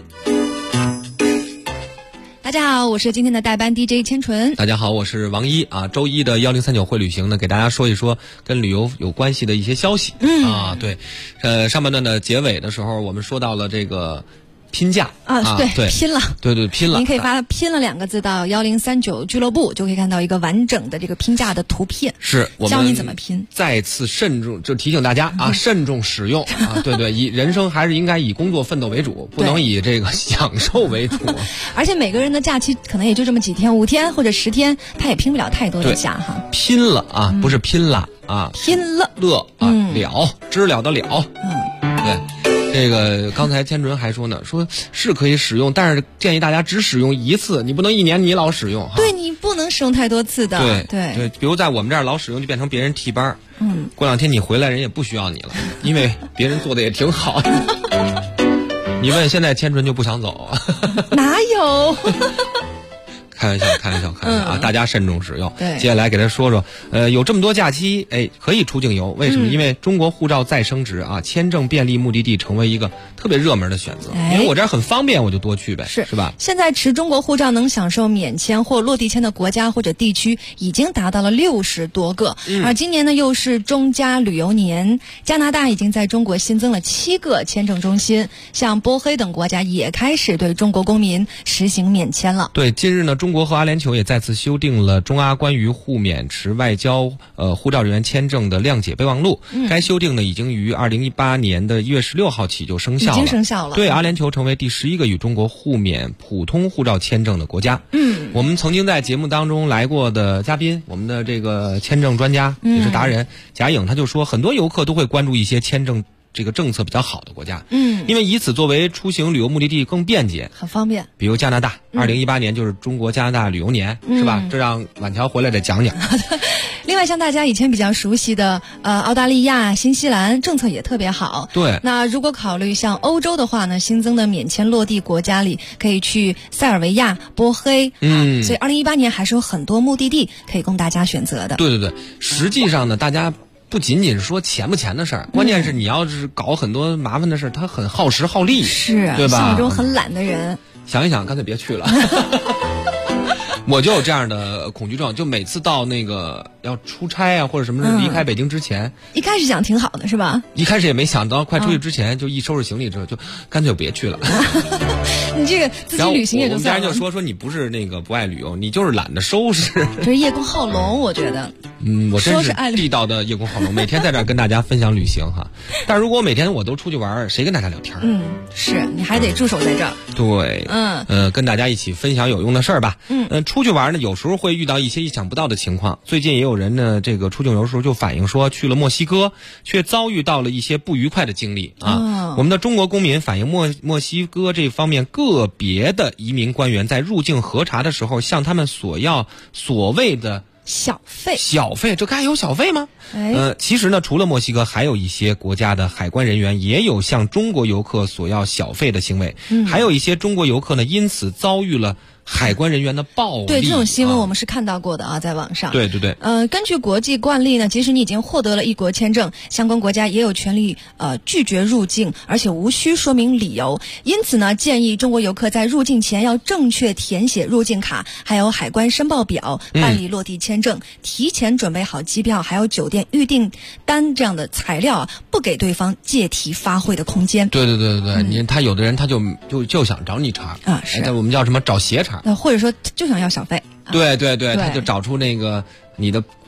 Speaker 10: 大家好，我是今天的代班 DJ 千纯。
Speaker 5: 大家好，我是王一啊。周一的1039会旅行呢，给大家说一说跟旅游有关系的一些消息。对，上半段的结尾的时候，我们说到了这个拼假
Speaker 10: 对，拼了，
Speaker 5: 对，拼了。
Speaker 10: 您可以发拼了2个字到1039俱乐部，就可以看到一个完整的这个拼假的图片。
Speaker 5: 是，我们
Speaker 10: 教你怎么拼。
Speaker 5: 再次慎重，就提醒大家啊，慎重使用啊。对，以人生还是应该以工作奋斗为主，不能以这个享受为主。
Speaker 10: 而且每个人的假期可能也就这么几天，5天或者10天，他也拼不了太多的假哈。
Speaker 5: 拼了啊，不是拼了啊，
Speaker 10: 拼了
Speaker 5: 了啊，知了的了。对。这个刚才千纯还说呢，说是可以使用，但是建议大家只使用一次，你不能一年你老使用。
Speaker 10: 对，你不能使用太多次的。
Speaker 5: 对，比如在我们这儿老使用，就变成别人替班。过2天你回来，人也不需要你了，因为别人做的也挺好的。你问现在千纯就不想走？
Speaker 10: 哪有？
Speaker 5: 开玩笑啊！大家慎重使用。
Speaker 10: 对，
Speaker 5: 接下来给他说说，有这么多假期，可以出境游，为什么？因为中国护照再升值啊，签证便利目的地成为一个特别热门的选择。因为我这儿很方便，我就多去呗，是吧？
Speaker 10: 现在持中国护照能享受免签或落地签的国家或者地区已经达到了60多个。而今年呢，又是中加旅游年，加拿大已经在中国新增了7个签证中心，像波黑等国家也开始对中国公民实行免签了。
Speaker 5: 对，近日呢，中国和阿联酋也再次修订了中阿关于互免持外交护照人员签证的谅解备忘录。该修订呢已经于2018年的1月16号起就生效了，
Speaker 10: 已经生效了。
Speaker 5: 对，阿联酋成为第11个与中国互免普通护照签证的国家。我们曾经在节目当中来过的嘉宾，我们的这个签证专家也是达人贾颖，他就说很多游客都会关注一些签证这个政策比较好的国家，因为以此作为出行旅游目的地更便捷，
Speaker 10: 很方便。
Speaker 5: 比如加拿大，2018年就是中国加拿大旅游年，是吧？这让婉乔回来得讲讲。
Speaker 10: 另外，像大家以前比较熟悉的澳大利亚、新西兰政策也特别好。
Speaker 5: 对。
Speaker 10: 那如果考虑像欧洲的话呢，新增的免签落地国家里可以去塞尔维亚、波黑。所以2018年还是有很多目的地可以供大家选择的。
Speaker 5: 对，实际上呢，大家不仅仅是说钱不钱的事儿，关键是你要是搞很多麻烦的事儿，它很耗时耗力，
Speaker 10: 是，
Speaker 5: 对吧？
Speaker 10: 像我这种很懒的人，
Speaker 5: 想一想，干脆别去了。我就有这样的恐惧症，就每次到那个要出差啊或者什么离开北京之前，
Speaker 10: 一开始想挺好的是吧？
Speaker 5: 一开始也没想到，快出去之前就一收拾行李之后，就干脆别去了。
Speaker 10: 你这个自己旅行也就算了。
Speaker 5: 我们家人就说你不是那个不爱旅游，你就是懒得收拾。
Speaker 10: 这是叶公好龙，我觉得。
Speaker 5: 我真是地道的叶公好龙，每天在这儿跟大家分享旅行哈。但如果每天我都出去玩，谁跟大家聊天？
Speaker 10: 是你还得驻守在这儿。
Speaker 5: 对，跟大家一起分享有用的事儿吧。出去玩呢，有时候会遇到一些意想不到的情况。最近也有人呢，这个出境游的时候就反映说，去了墨西哥，却遭遇到了一些不愉快的经历啊。我们的中国公民反映墨西哥这方面个别的移民官员在入境核查的时候，向他们索要所谓的
Speaker 10: 小费，
Speaker 5: 这该有小费吗？其实呢，除了墨西哥，还有一些国家的海关人员也有向中国游客索要小费的行为，还有一些中国游客呢，因此遭遇了海关人员的暴力。
Speaker 10: 对，这种新闻我们是看到过的啊，在网上。
Speaker 5: 对。
Speaker 10: 根据国际惯例呢，即使你已经获得了异国签证，相关国家也有权利拒绝入境，而且无需说明理由。因此呢，建议中国游客在入境前要正确填写入境卡，还有海关申报表，办理落地签证，提前准备好机票，还有酒店预订单这样的材料啊，不给对方借题发挥的空间。
Speaker 5: 对，他有的人他就想找你茬
Speaker 10: 啊，是
Speaker 5: 我们叫什么找斜茬，
Speaker 10: 或者说就想要小费。
Speaker 5: 对，他就找出那个你的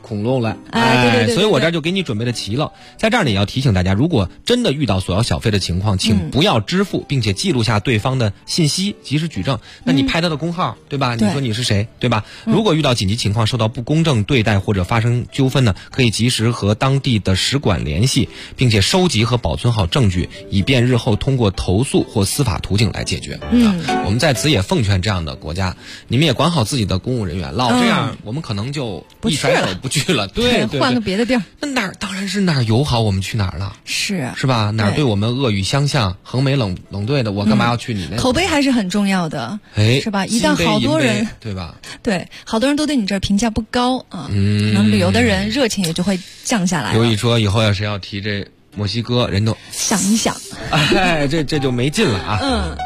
Speaker 5: 恐龙了。
Speaker 10: 对，
Speaker 5: 所以我这儿就给你准备了齐了。在这儿呢，也要提醒大家，如果真的遇到索要小费的情况，请不要支付，并且记录下对方的信息，及时举证。那你拍他的工号，对吧？你说你是谁，对吧？如果遇到紧急情况，受到不公正对待或者发生纠纷呢，可以及时和当地的使馆联系，并且收集和保存好证据，以便日后通过投诉或司法途径来解决。我们在此也奉劝这样的国家，你们也管好自己的公务人员，老这样，我们可能就一甩手不去了。对，
Speaker 10: 换个别的地儿。
Speaker 5: 那哪儿当然是哪儿友好，我们去哪儿了？
Speaker 10: 是
Speaker 5: 吧？哪儿对我们恶语相向、横眉冷对的，我干嘛要去你那？
Speaker 10: 口碑还是很重要的，是吧？一旦好多人，
Speaker 5: 对吧？
Speaker 10: 对，好多人都对你这儿评价不高啊，可能旅游的人热情也就会降下来。
Speaker 5: 有一说以后要是要提这墨西哥，人都
Speaker 10: 想一想，
Speaker 5: 这就没劲了啊。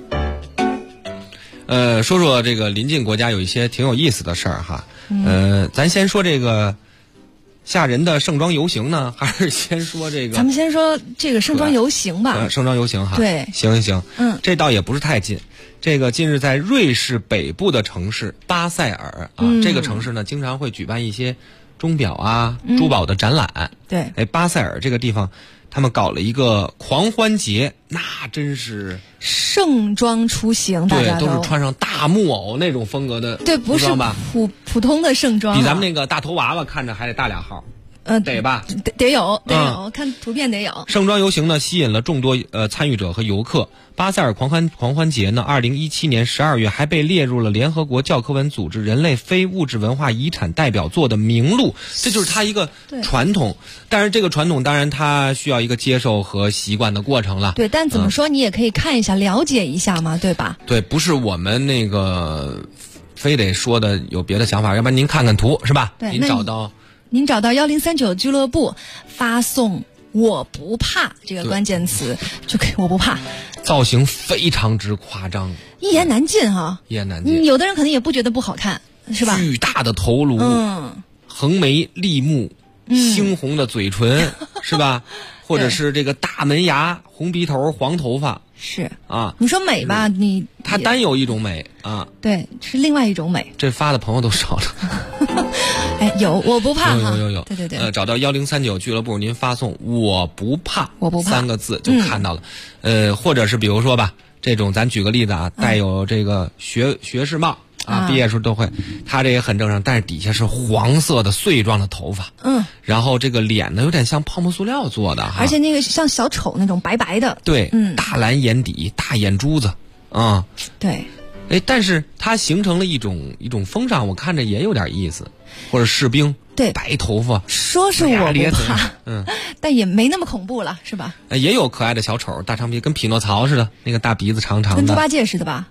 Speaker 5: 说说这个邻近国家有一些挺有意思的事儿哈。咱先说这个吓人的盛装游行呢，还是先说这个？
Speaker 10: 咱们先说这个盛装游行吧。
Speaker 5: 盛装游行哈。
Speaker 10: 对，
Speaker 5: 行。这倒也不是太近。这个近日在瑞士北部的城市巴塞尔啊，这个城市呢经常会举办一些钟表啊、珠宝的展览。
Speaker 10: 对，
Speaker 5: 巴塞尔这个地方，他们搞了一个狂欢节，那真是
Speaker 10: 盛装出行，大家
Speaker 5: 都是穿上大木偶那种风格的，
Speaker 10: 对，不是普通的盛装，
Speaker 5: 比咱们那个大头娃娃看着还得大2号。得吧，
Speaker 10: 得有，看图片得有。
Speaker 5: 盛装游行呢，吸引了众多参与者和游客。巴塞尔狂欢节呢，2017年12月还被列入了联合国教科文组织人类非物质文化遗产代表作的名录。这就是它一个传统，但是这个传统当然它需要一个接受和习惯的过程了。
Speaker 10: 对，但怎么说你也可以看一下，了解一下嘛，对吧？
Speaker 5: 对，不是我们那个非得说的有别的想法，要不然您看看图是吧？
Speaker 10: 对，
Speaker 5: 您找到
Speaker 10: 1039俱乐部，发送我不怕这个关键词，就给我不怕。
Speaker 5: 造型非常之夸张，
Speaker 10: 一言难尽哈。
Speaker 5: 一言难尽。
Speaker 10: 有的人可能也不觉得不好看，是吧？
Speaker 5: 巨大的头颅，横眉立目，猩红的嘴唇，是吧？或者是这个大门牙、红鼻头、黄头发。
Speaker 10: 是
Speaker 5: 啊，
Speaker 10: 你说美吧，
Speaker 5: 它单有一种美啊，
Speaker 10: 对，是另外一种美。
Speaker 5: 这发的朋友都少了。
Speaker 10: 有我不怕哈，
Speaker 5: 有，
Speaker 10: 对，
Speaker 5: 找到1039俱乐部，您发送我不怕3个字就看到了。或者是比如说吧，这种咱举个例子啊，带有这个学士帽啊，毕业时候都会，他这也很正常，但是底下是黄色的碎状的头发，然后这个脸呢有点像泡沫塑料做的哈，
Speaker 10: 而且那个像小丑那种白白的，
Speaker 5: 对，大蓝眼底、大眼珠子啊，
Speaker 10: 对。
Speaker 5: 但是它形成了一种风尚，我看着也有点意思。或者士兵，
Speaker 10: 对，
Speaker 5: 白头发，
Speaker 10: 说是我不怕，但也没那么恐怖了，是吧？
Speaker 5: 也有可爱的小丑，大长鼻，跟匹诺曹似的，那个大鼻子长长的，
Speaker 10: 跟猪八戒似的吧？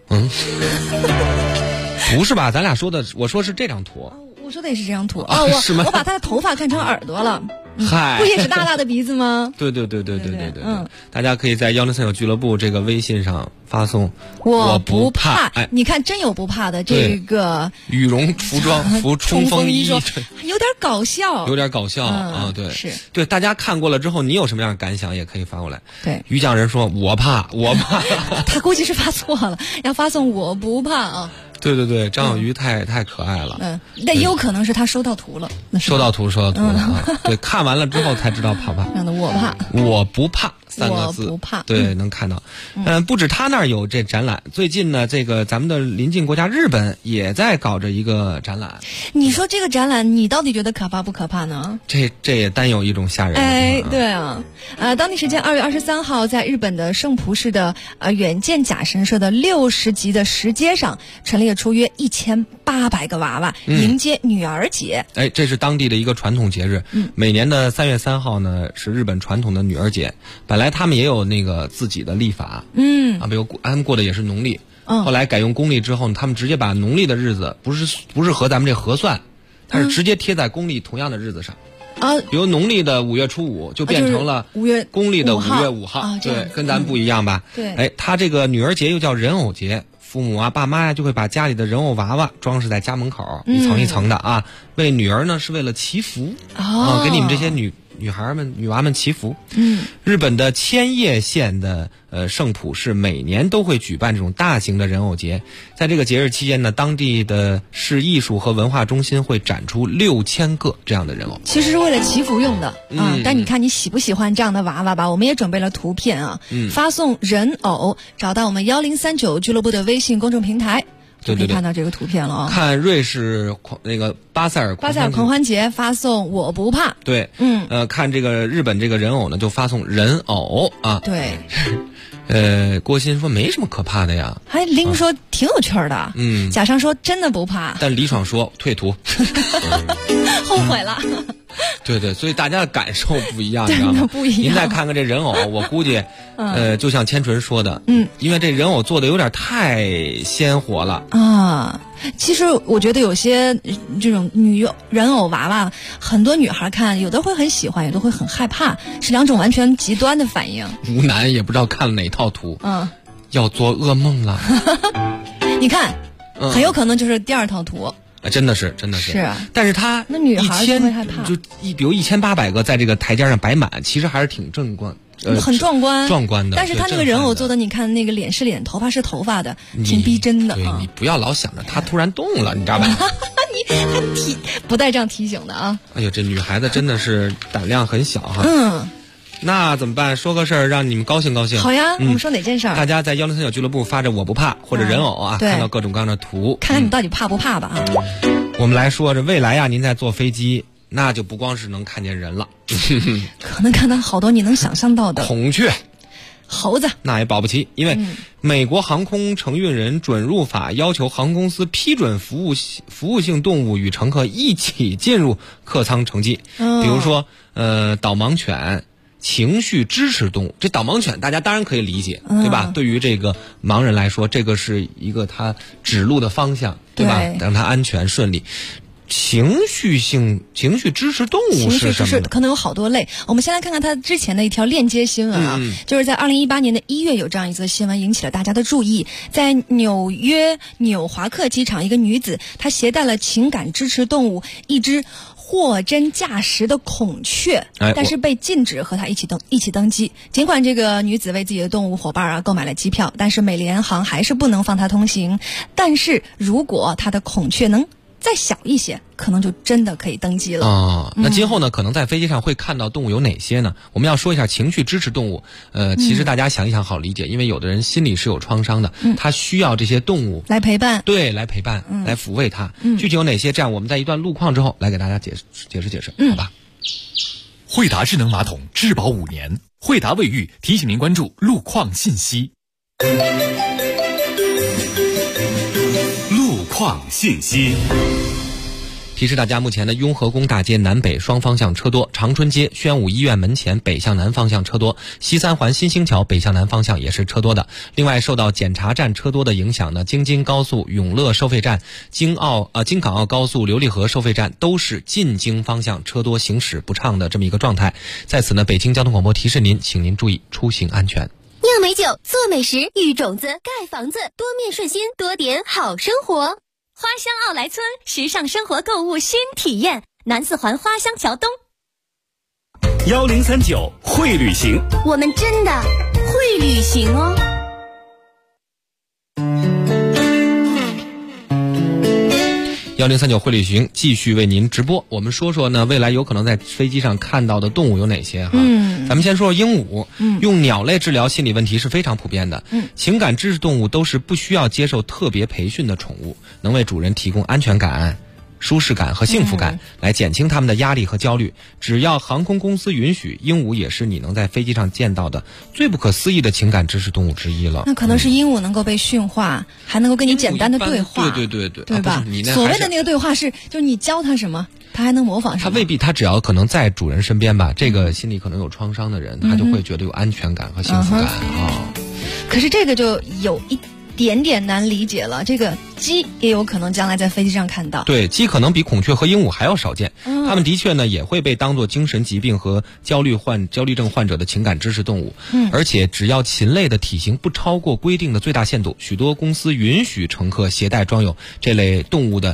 Speaker 5: 不是吧？咱俩说的，我说是这张图。
Speaker 10: 我说的也是这张图
Speaker 5: 是吗？
Speaker 10: 我把他的头发看成耳朵了。
Speaker 5: 嗨，
Speaker 10: 不也是大大的鼻子吗？
Speaker 5: 对，大家可以在1039俱乐部这个微信上发送我不怕。
Speaker 10: 你看真有不怕的这个
Speaker 5: 羽绒服装服冲锋衣，
Speaker 10: 有点搞笑，
Speaker 5: 啊！对，
Speaker 10: 是
Speaker 5: 对，大家看过了之后，你有什么样的感想也可以发过来。
Speaker 10: 对，
Speaker 5: 于匠人说我怕，
Speaker 10: 他估计是发错了，要发送我不怕啊。
Speaker 5: 对，张小鱼太可爱了。
Speaker 10: 那也有可能是他收到图了。
Speaker 5: 收到图了啊！对，看完了之后才知道怕不怕。
Speaker 10: 让的我怕，
Speaker 5: 我不怕3个字，
Speaker 10: 我不怕。
Speaker 5: 对，能看到。不止他那儿有这展览，最近呢，这个咱们的邻近国家日本也在搞着一个展览。
Speaker 10: 你说这个展览，你到底觉得可怕不可怕呢？
Speaker 5: 这也单有一种吓人。
Speaker 10: 对啊，当地时间2月23号，在日本的圣浦市的远见甲神社的60级的石阶上，陈列出约1800个娃娃，迎接女儿节。
Speaker 5: 这是当地的一个传统节日。每年的3月3号呢，是日本传统的女儿节。本来他们也有那个自己的历法，比如他们过的也是农历，后来改用公历之后，他们直接把农历的日子不是和咱们这核算，它是直接贴在公历同样的日子上。比如农历的5月初5就变成了公历的5月5号，对，跟咱不一样吧？
Speaker 10: 对，
Speaker 5: 他这个女儿节又叫人偶节。父母啊、爸妈呀，就会把家里的人偶娃娃装饰在家门口，一层一层的啊。为女儿呢，是为了祈福给你们这些女女娃们祈福。日本的千叶县的圣浦市每年都会举办这种大型的人偶节，在这个节日期间呢，当地的市艺术和文化中心会展出6000个这样的人偶，
Speaker 10: 其实是为了祈福用的啊。但你看你喜不喜欢这样的娃娃吧？我们也准备了图片啊，发送人偶，找到我们1039俱乐部的微信公众平台。就可以看到这个图片了啊！
Speaker 5: 看瑞士那个巴塞尔
Speaker 10: 狂欢节发送我不怕。
Speaker 5: 对，看这个日本这个人偶呢，就发送人偶啊。
Speaker 10: 对，
Speaker 5: 郭鑫说没什么可怕的呀，
Speaker 10: 还林说挺有趣的。贾尚说真的不怕，
Speaker 5: 但李爽说退图，
Speaker 10: 后悔了。
Speaker 5: 对，所以大家的感受不一样，你知道吗？
Speaker 10: 不一样。
Speaker 5: 您再看看这人偶，我估计，就像千纯说的，因为这人偶做的有点太鲜活了
Speaker 10: 啊。其实我觉得有些这种人偶娃娃，很多女孩看，有的会很喜欢，有的会很害怕，是两种完全极端的反应。
Speaker 5: 吴楠也不知道看了哪套图，要做噩梦了。
Speaker 10: 你看，很有可能就是第二套图。
Speaker 5: 真的是，
Speaker 10: 是啊，
Speaker 5: 但是他
Speaker 10: 那女孩就会害怕，
Speaker 5: 比如1800个在这个台阶上摆满，其实还是挺壮观，
Speaker 10: 很壮
Speaker 5: 观的。
Speaker 10: 但是他那个人偶做的，你看那个脸是脸，头发是头发的，挺逼真的。
Speaker 5: 对，你不要老想着他突然动了，你知道吧？
Speaker 10: 你还不带这样提醒的啊！
Speaker 5: 哎呦，这女孩子真的是胆量很小哈。那怎么办？说个事儿让你们高兴高兴。
Speaker 10: 好呀，我们说哪件事儿？
Speaker 5: 大家在1039俱乐部发着我不怕或者人偶啊，看到各种各样的图，
Speaker 10: 看看你到底怕不怕吧啊。
Speaker 5: 我们来说这未来呀，您在坐飞机，那就不光是能看见人了，
Speaker 10: 可能看到好多你能想象到的
Speaker 5: 孔雀、
Speaker 10: 猴子，
Speaker 5: 那也保不齐。因为美国航空承运人准入法要求航空公司批准服务性动物与乘客一起进入客舱乘机，比如说导盲犬。情绪支持动物，这导盲犬大家当然可以理解，对吧？对于这个盲人来说，这个是一个他指路的方向，对吧？让他安全顺利。情绪支持动物是什么？
Speaker 10: 可能有好多类。我们先来看看它之前的一条链接新闻啊，就是在2018年的1月有这样一则新闻引起了大家的注意，在纽约纽华克机场，一个女子她携带了情感支持动物一只货真价实的孔雀，但是被禁止和她一起登机。尽管这个女子为自己的动物伙伴购买了机票，但是美联航还是不能放她通行。但是如果她的孔雀能再小一些，可能就真的可以登机了。
Speaker 5: 那今后呢，可能在飞机上会看到动物有哪些呢？我们要说一下情绪支持动物。其实大家想一想好理解，因为有的人心里是有创伤的，他需要这些动物
Speaker 10: 来陪伴，
Speaker 5: 对，来陪伴，来抚慰他。具体有哪些？这样我们在一段路况之后来给大家解释，好吧？
Speaker 2: 惠达智能马桶质保5年，惠达卫浴提醒您关注路况信息。路况信息。
Speaker 5: 提示大家，目前的雍和宫大街南北双方向车多，长春街宣武医院门前北向南方向车多，西三环新兴桥北向南方向也是车多的。另外，受到检查站车多的影响呢，京津高速永乐收费站、京港澳高速琉璃河收费站都是进京方向车多，行驶不畅的这么一个状态。在此呢，北京交通广播提示您，请您注意出行安全。
Speaker 15: 酿美酒，做美食，育种子，盖房子，多面顺心，多点好生活。花乡奥莱村，时尚生活购物新体验，南四环花乡桥东。
Speaker 2: 1039会旅行，
Speaker 15: 我们真的会旅行哦。
Speaker 5: 1039会旅行继续为您直播。我们说说呢，未来有可能在飞机上看到的动物有哪些哈？咱们先说说鹦鹉。用鸟类治疗心理问题是非常普遍的。情感支持动物都是不需要接受特别培训的宠物，能为主人提供安全感、舒适感和幸福感，来减轻他们的压力和焦虑。只要航空公司允许，鹦鹉也是你能在飞机上见到的最不可思议的情感支持动物之一了。
Speaker 10: 那可能是鹦鹉能够被驯化，还能够跟你简单的对话。
Speaker 5: 对
Speaker 10: 吧？所谓的那个对话是，就是你教它什么，它还能模仿什么。
Speaker 5: 它未必，它只要可能在主人身边吧，这个心里可能有创伤的人，他就会觉得有安全感和幸福感啊。
Speaker 10: 可是这个就有一点点难理解了，这个鸡也有可能将来在飞机上看到。
Speaker 5: 对，鸡可能比孔雀和鹦鹉还要少见。它们的确呢也会被当作精神疾病和焦虑症患者的情感支持动物。而且只要禽类的体型不超过规定的最大限度，许多公司允许乘客携带装有这类动物的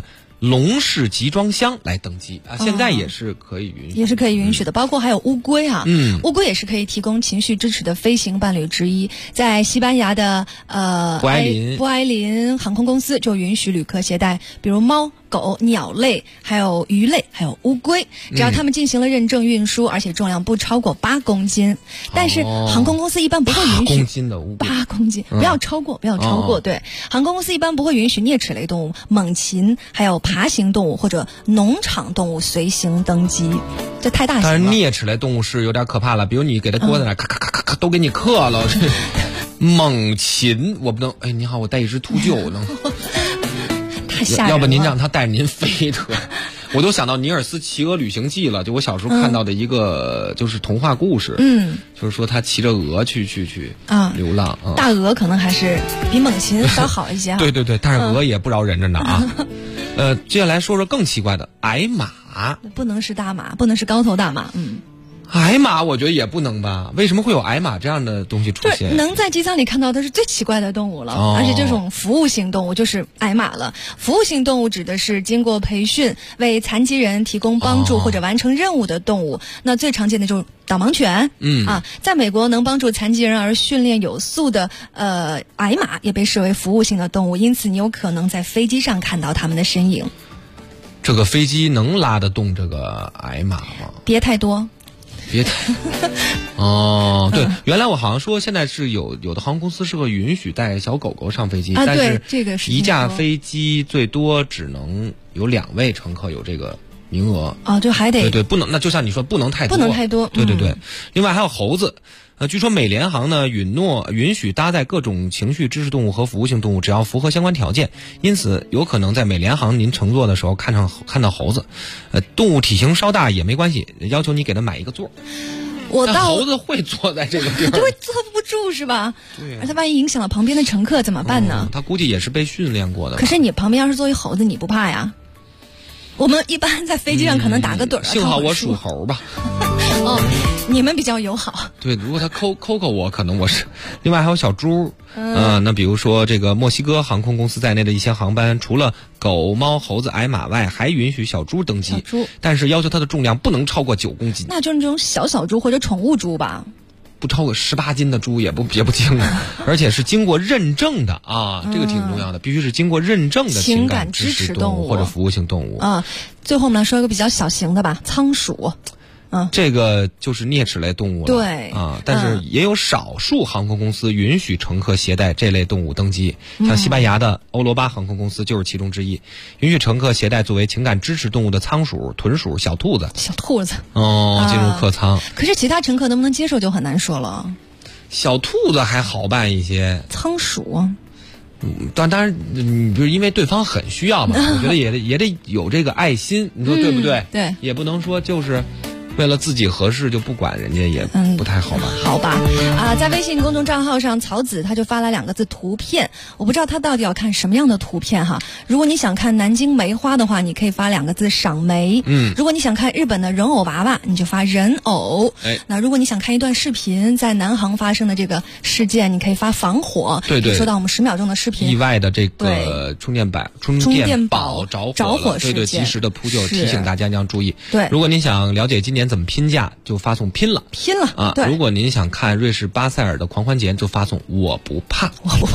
Speaker 5: 笼式集装箱来登机啊，现在也是可以允许，
Speaker 10: 也是可以允许的，包括还有乌龟啊，乌龟也是可以提供情绪支持的飞行伴侣之一。在西班牙的布埃林航空公司就允许旅客携带，比如猫、狗、鸟类，还有鱼类，还有乌龟，只要他们进行了认证运输，而且重量不超过8公斤。但是航空公司一般不会允许
Speaker 5: 8公斤的乌龟
Speaker 10: ，8公斤，不要超过，对，航空公司一般不会允许啮齿类动物、猛禽，还有爬行动物或者农场动物随行登机，这太大型了。
Speaker 5: 但是啮齿类动物是有点可怕了，比如你给它搁在那儿，咔咔咔咔咔都给你刻了。猛禽我不能，哎，你好，我带一只秃鹫能。
Speaker 10: 太吓人了。
Speaker 5: 要不您让他带着您飞得。我都想到《尼尔斯骑鹅旅行记》了，就我小时候看到的一个就是童话故事，就是说他骑着鹅去流浪。
Speaker 10: 大鹅可能还是比猛禽稍好一些。
Speaker 5: 对，但是鹅也不饶人着呢啊。接下来说说更奇怪的矮马。
Speaker 10: 不能是大马，不能是高头大马。
Speaker 5: 矮马我觉得也不能吧？为什么会有矮马这样的东西出现？
Speaker 10: 对，能在机舱里看到的是最奇怪的动物了，而且这种服务型动物就是矮马了。服务型动物指的是经过培训为残疾人提供帮助或者完成任务的动物。那最常见的就是导盲犬，在美国能帮助残疾人而训练有素的矮马也被视为服务性的动物，因此你有可能在飞机上看到它们的身影。
Speaker 5: 这个飞机能拉得动这个矮马吗？
Speaker 10: 别太多。
Speaker 5: 对，原来我好像说现在是有的航空公司是会允许带小狗狗上飞机，但是
Speaker 10: 这个是
Speaker 5: 一架飞机最多只能有2位乘客有这个名额。
Speaker 10: 就还得
Speaker 5: 对，不能，那就像你说不能太多，对。另外还有猴子。据说美联航呢允许搭载各种情绪支持动物和服务性动物，只要符合相关条件。因此有可能在美联航您乘坐的时候看到猴子，动物体型稍大也没关系，要求你给它买一个座。猴子会坐在这个地方，
Speaker 10: 就会坐不住是吧？对，而且万一影响了旁边的乘客怎么办呢？
Speaker 5: 他估计也是被训练过的。
Speaker 10: 可是你旁边要是坐一猴子，你不怕呀？我们一般在飞机上可能打个盹
Speaker 5: 幸好我属猴吧。
Speaker 10: 你们比较友好。
Speaker 5: 对，如果他抠我，可能我是。另外还有小猪，那比如说这个墨西哥航空公司在内的一些航班，除了狗、猫、猴子、矮马外，还允许小猪登机，但是要求它的重量不能超过9公斤。
Speaker 10: 那就是那种小猪或者宠物猪吧。
Speaker 5: 不超过18斤的猪也不轻啊，而且是经过认证的啊，这个挺重要的，必须是经过认证的情感支持动物或者服务性动物
Speaker 10: 啊。最后我们来说一个比较小型的吧，仓鼠。
Speaker 5: 这个就是啮齿类动物了，
Speaker 10: 对
Speaker 5: 啊，但是也有少数航空公司允许乘客携带这类动物登机，像西班牙的欧罗巴航空公司就是其中之一，允许乘客携带作为情感支持动物的仓鼠、豚鼠、小兔子进入客舱。
Speaker 10: 可是其他乘客能不能接受就很难说了。
Speaker 5: 小兔子还好办一些，
Speaker 10: 仓鼠。
Speaker 5: 当然，你就是因为对方很需要嘛，我觉得也得有这个爱心，你说对不对？
Speaker 10: 对，
Speaker 5: 也不能说就是为了自己合适就不管人家，也不太好吧？
Speaker 10: 好吧，在微信公众账号上，曹子他就发了2个字图片，我不知道他到底要看什么样的图片哈。如果你想看南京梅花的话，你可以发2个字赏梅。如果你想看日本的人偶娃娃，你就发人偶。那如果你想看一段视频，在南航发生的这个事件，你可以发防火。
Speaker 5: 对，
Speaker 10: 说到我们10秒钟的视频，
Speaker 5: 意外的这个充电宝着火事件，对，及时的扑救，提醒大家要注意。
Speaker 10: 对，
Speaker 5: 如果您想了解今年怎么拼假，就发送拼了啊！
Speaker 10: 对，
Speaker 5: 如果您想看瑞士巴塞尔的狂欢节，就发送我不怕。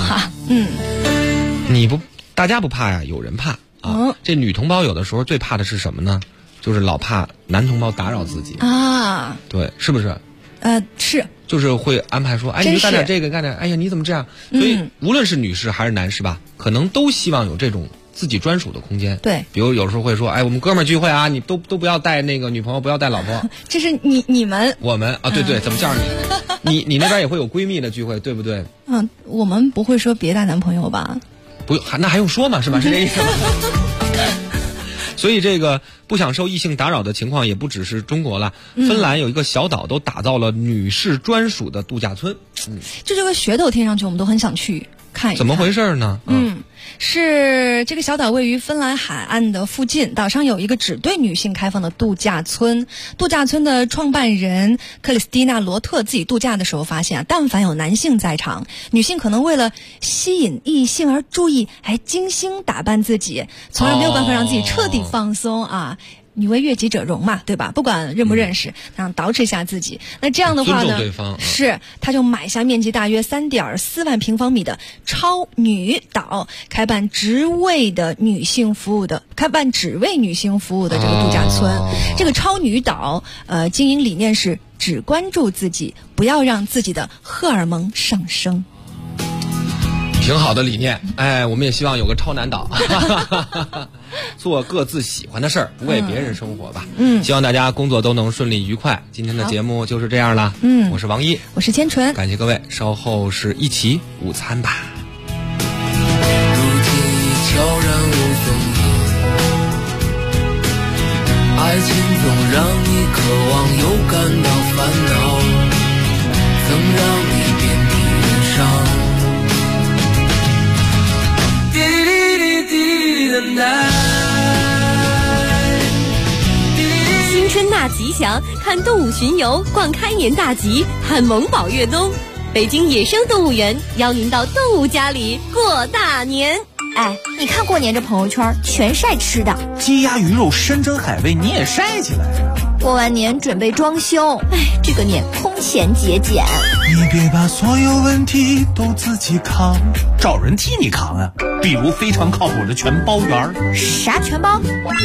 Speaker 5: 大家不怕呀，有人怕啊。这女同胞有的时候最怕的是什么呢？就是老怕男同胞打扰自己
Speaker 10: 啊。
Speaker 5: 对，是不是？
Speaker 10: 是。
Speaker 5: 就是会安排说，哎，你干点这个，干点，哎呀，你怎么这样？所以无论是女士还是男士吧，可能都希望有这种自己专属的空间。
Speaker 10: 对，
Speaker 5: 比如有时候会说，哎，我们哥们儿聚会啊，你都不要带那个女朋友，不要带老婆。
Speaker 10: 这是你们
Speaker 5: 我们啊，对，怎么叫你？你那边也会有闺蜜的聚会，对不对？
Speaker 10: 我们不会说别带男朋友吧？
Speaker 5: 不用，那还用说吗？是吧？是这意思吗？所以这个不想受异性打扰的情况也不只是中国了，芬兰有一个小岛都打造了女士专属的度假村。
Speaker 10: 就这个噱头听上去我们都很想去看一看。
Speaker 5: 怎么回事呢？
Speaker 10: 是这个小岛位于芬兰海岸的附近，岛上有一个只对女性开放的度假村。度假村的创办人克里斯蒂娜·罗特自己度假的时候发现但凡有男性在场，女性可能为了吸引异性而注意，还精心打扮自己，从而没有办法让自己彻底放松啊。女为悦己者容嘛，对吧？不管认不认识，让捯饬一下自己。那这样的话呢，
Speaker 5: 尊重对方
Speaker 10: 是他就买下面积大约3.4万平方米的超女岛，开办只为女性服务的这个度假村。这个超女岛，经营理念是只关注自己，不要让自己的荷尔蒙上升。
Speaker 5: 挺好的理念，我们也希望有个超男岛，做各自喜欢的事儿，不为别人生活吧。希望大家工作都能顺利愉快。今天的节目就是这样了。我是王一，
Speaker 10: 我是千纯，
Speaker 5: 感谢各位，稍后是一起午餐吧。
Speaker 18: 悄然无踪影，爱情总让你渴望又感到烦恼，曾让你遍体鳞伤。
Speaker 15: 新春大吉祥，看动物巡游，逛开年大吉，看萌宝越冬。北京野生动物园邀您到动物家里过大年。
Speaker 1: 哎，你看过年这朋友圈全晒吃的，
Speaker 11: 鸡鸭鱼肉山珍海味你也晒起来呀。
Speaker 1: 过完年准备装修，这个年空前节俭。
Speaker 11: 你别把所有问题都自己扛，找人替你扛啊。比如非常靠谱的全包园。
Speaker 1: 啥全包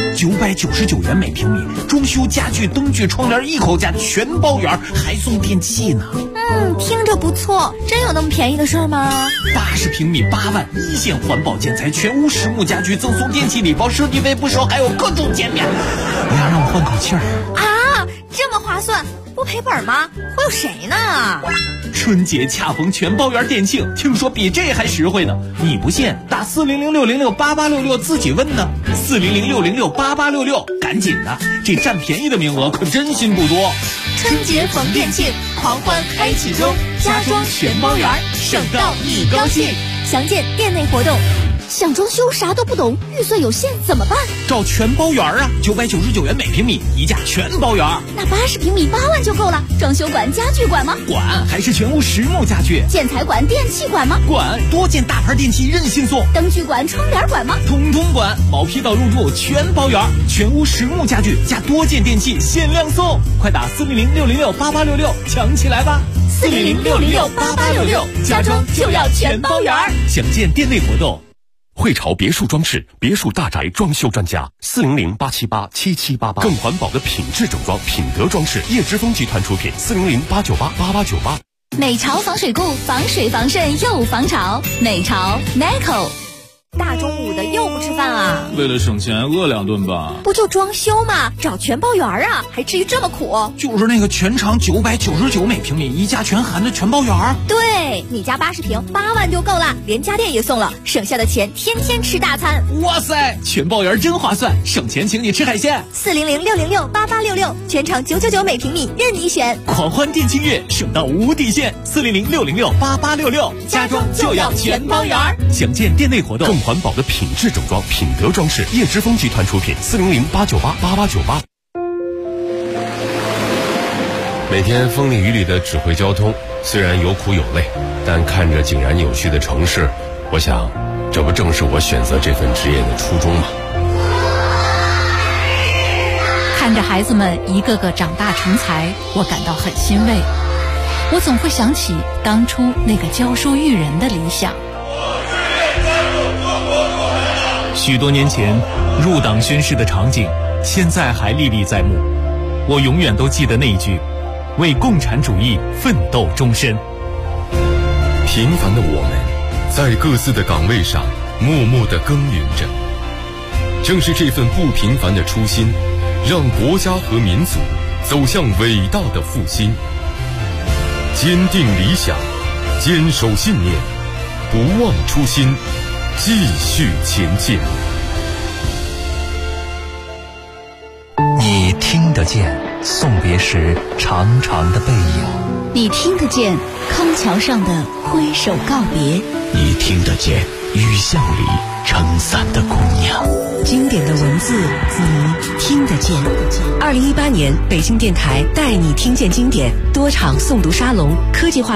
Speaker 11: ？999元每平米，装修家具灯具窗帘一口价全包园，还送电器呢。
Speaker 1: 听着不错，真有那么便宜的事儿吗
Speaker 11: ？80平米8万，一线环保建材，全屋实木家居，赠送电器礼包，设计费不收，还有各种减免。哎呀，让我换口气儿
Speaker 1: 啊！这么划算，不赔本吗？忽悠谁呢？
Speaker 11: 春节恰逢全包园店庆，听说比这还实惠呢。你不信，打40060688866自己问呢。40060688866，赶紧的，这占便宜的名额可真心不多。
Speaker 1: 春节逢店庆，狂欢开启中，家装全包园，省到你高兴。详见店内活动。想装修啥都不懂，预算有限怎么办？
Speaker 11: 找全包园啊，999元每平米，一价全包园。
Speaker 1: 那80平米8万就够了。装修管、家具管吗？
Speaker 11: 管，还是全屋实木家具。
Speaker 1: 建材管、电器管吗？
Speaker 11: 管，多件大牌电器任性送。
Speaker 1: 灯具管、窗帘管吗？
Speaker 11: 统统管，毛坯到入住全包园，全屋实木家具加多件电器限量送。快打40060688866抢起来吧
Speaker 1: ！40060688866，家装就要全包园。
Speaker 11: 详见店内活动。
Speaker 4: 汇潮别墅装饰，别墅大宅装修专家，400-878-7788，更环保的品质整装，品德装饰，叶之峰集团出品，400-898-8898。
Speaker 1: 美潮防水固，防水防渗又防潮，美潮 NICO。大中午的又不吃饭啊？
Speaker 2: 为了省钱饿2顿吧。
Speaker 1: 不就装修吗？找全包园啊，还至于这么苦？
Speaker 11: 就是那个全长999每平米，一价全含的全包园。
Speaker 1: 对，你家80平8万就够了，连家电也送了，省下的钱天天吃大餐。
Speaker 11: 哇塞，全包园真划算，省钱请你吃海鲜。
Speaker 1: 40060688866，全长999每平米，任你选。
Speaker 11: 狂欢店庆月，省到无底线。40060688866，家装就要全包园。详见店内活动。
Speaker 4: 环保的品质整装，品德装饰，叶之峰集团出品，400-898-8898。每天风里雨里的指挥交通，虽然有苦有累，但看着井然有序的城市，我想，这不正是我选择这份职业的初衷吗？
Speaker 3: 看着孩子们一个个长大成才，我感到很欣慰。我总会想起当初那个教书育人的理想。
Speaker 2: 许多年前入党宣誓的场景，现在还历历在目。我永远都记得那一句：为共产主义奋斗终身。
Speaker 4: 平凡的我们，在各自的岗位上默默地耕耘着。正是这份不平凡的初心，让国家和民族走向伟大的复兴。坚定理想，坚守信念，不忘初心，继续前进。
Speaker 19: 你听得见送别时长长的背影，
Speaker 1: 你听得见康桥上的挥手告别，
Speaker 19: 你听得见雨巷里
Speaker 9: 撑伞的姑娘。
Speaker 20: 经典的文字，你听得见。2018年，北京电台带你听见经典多场诵读沙龙，科技化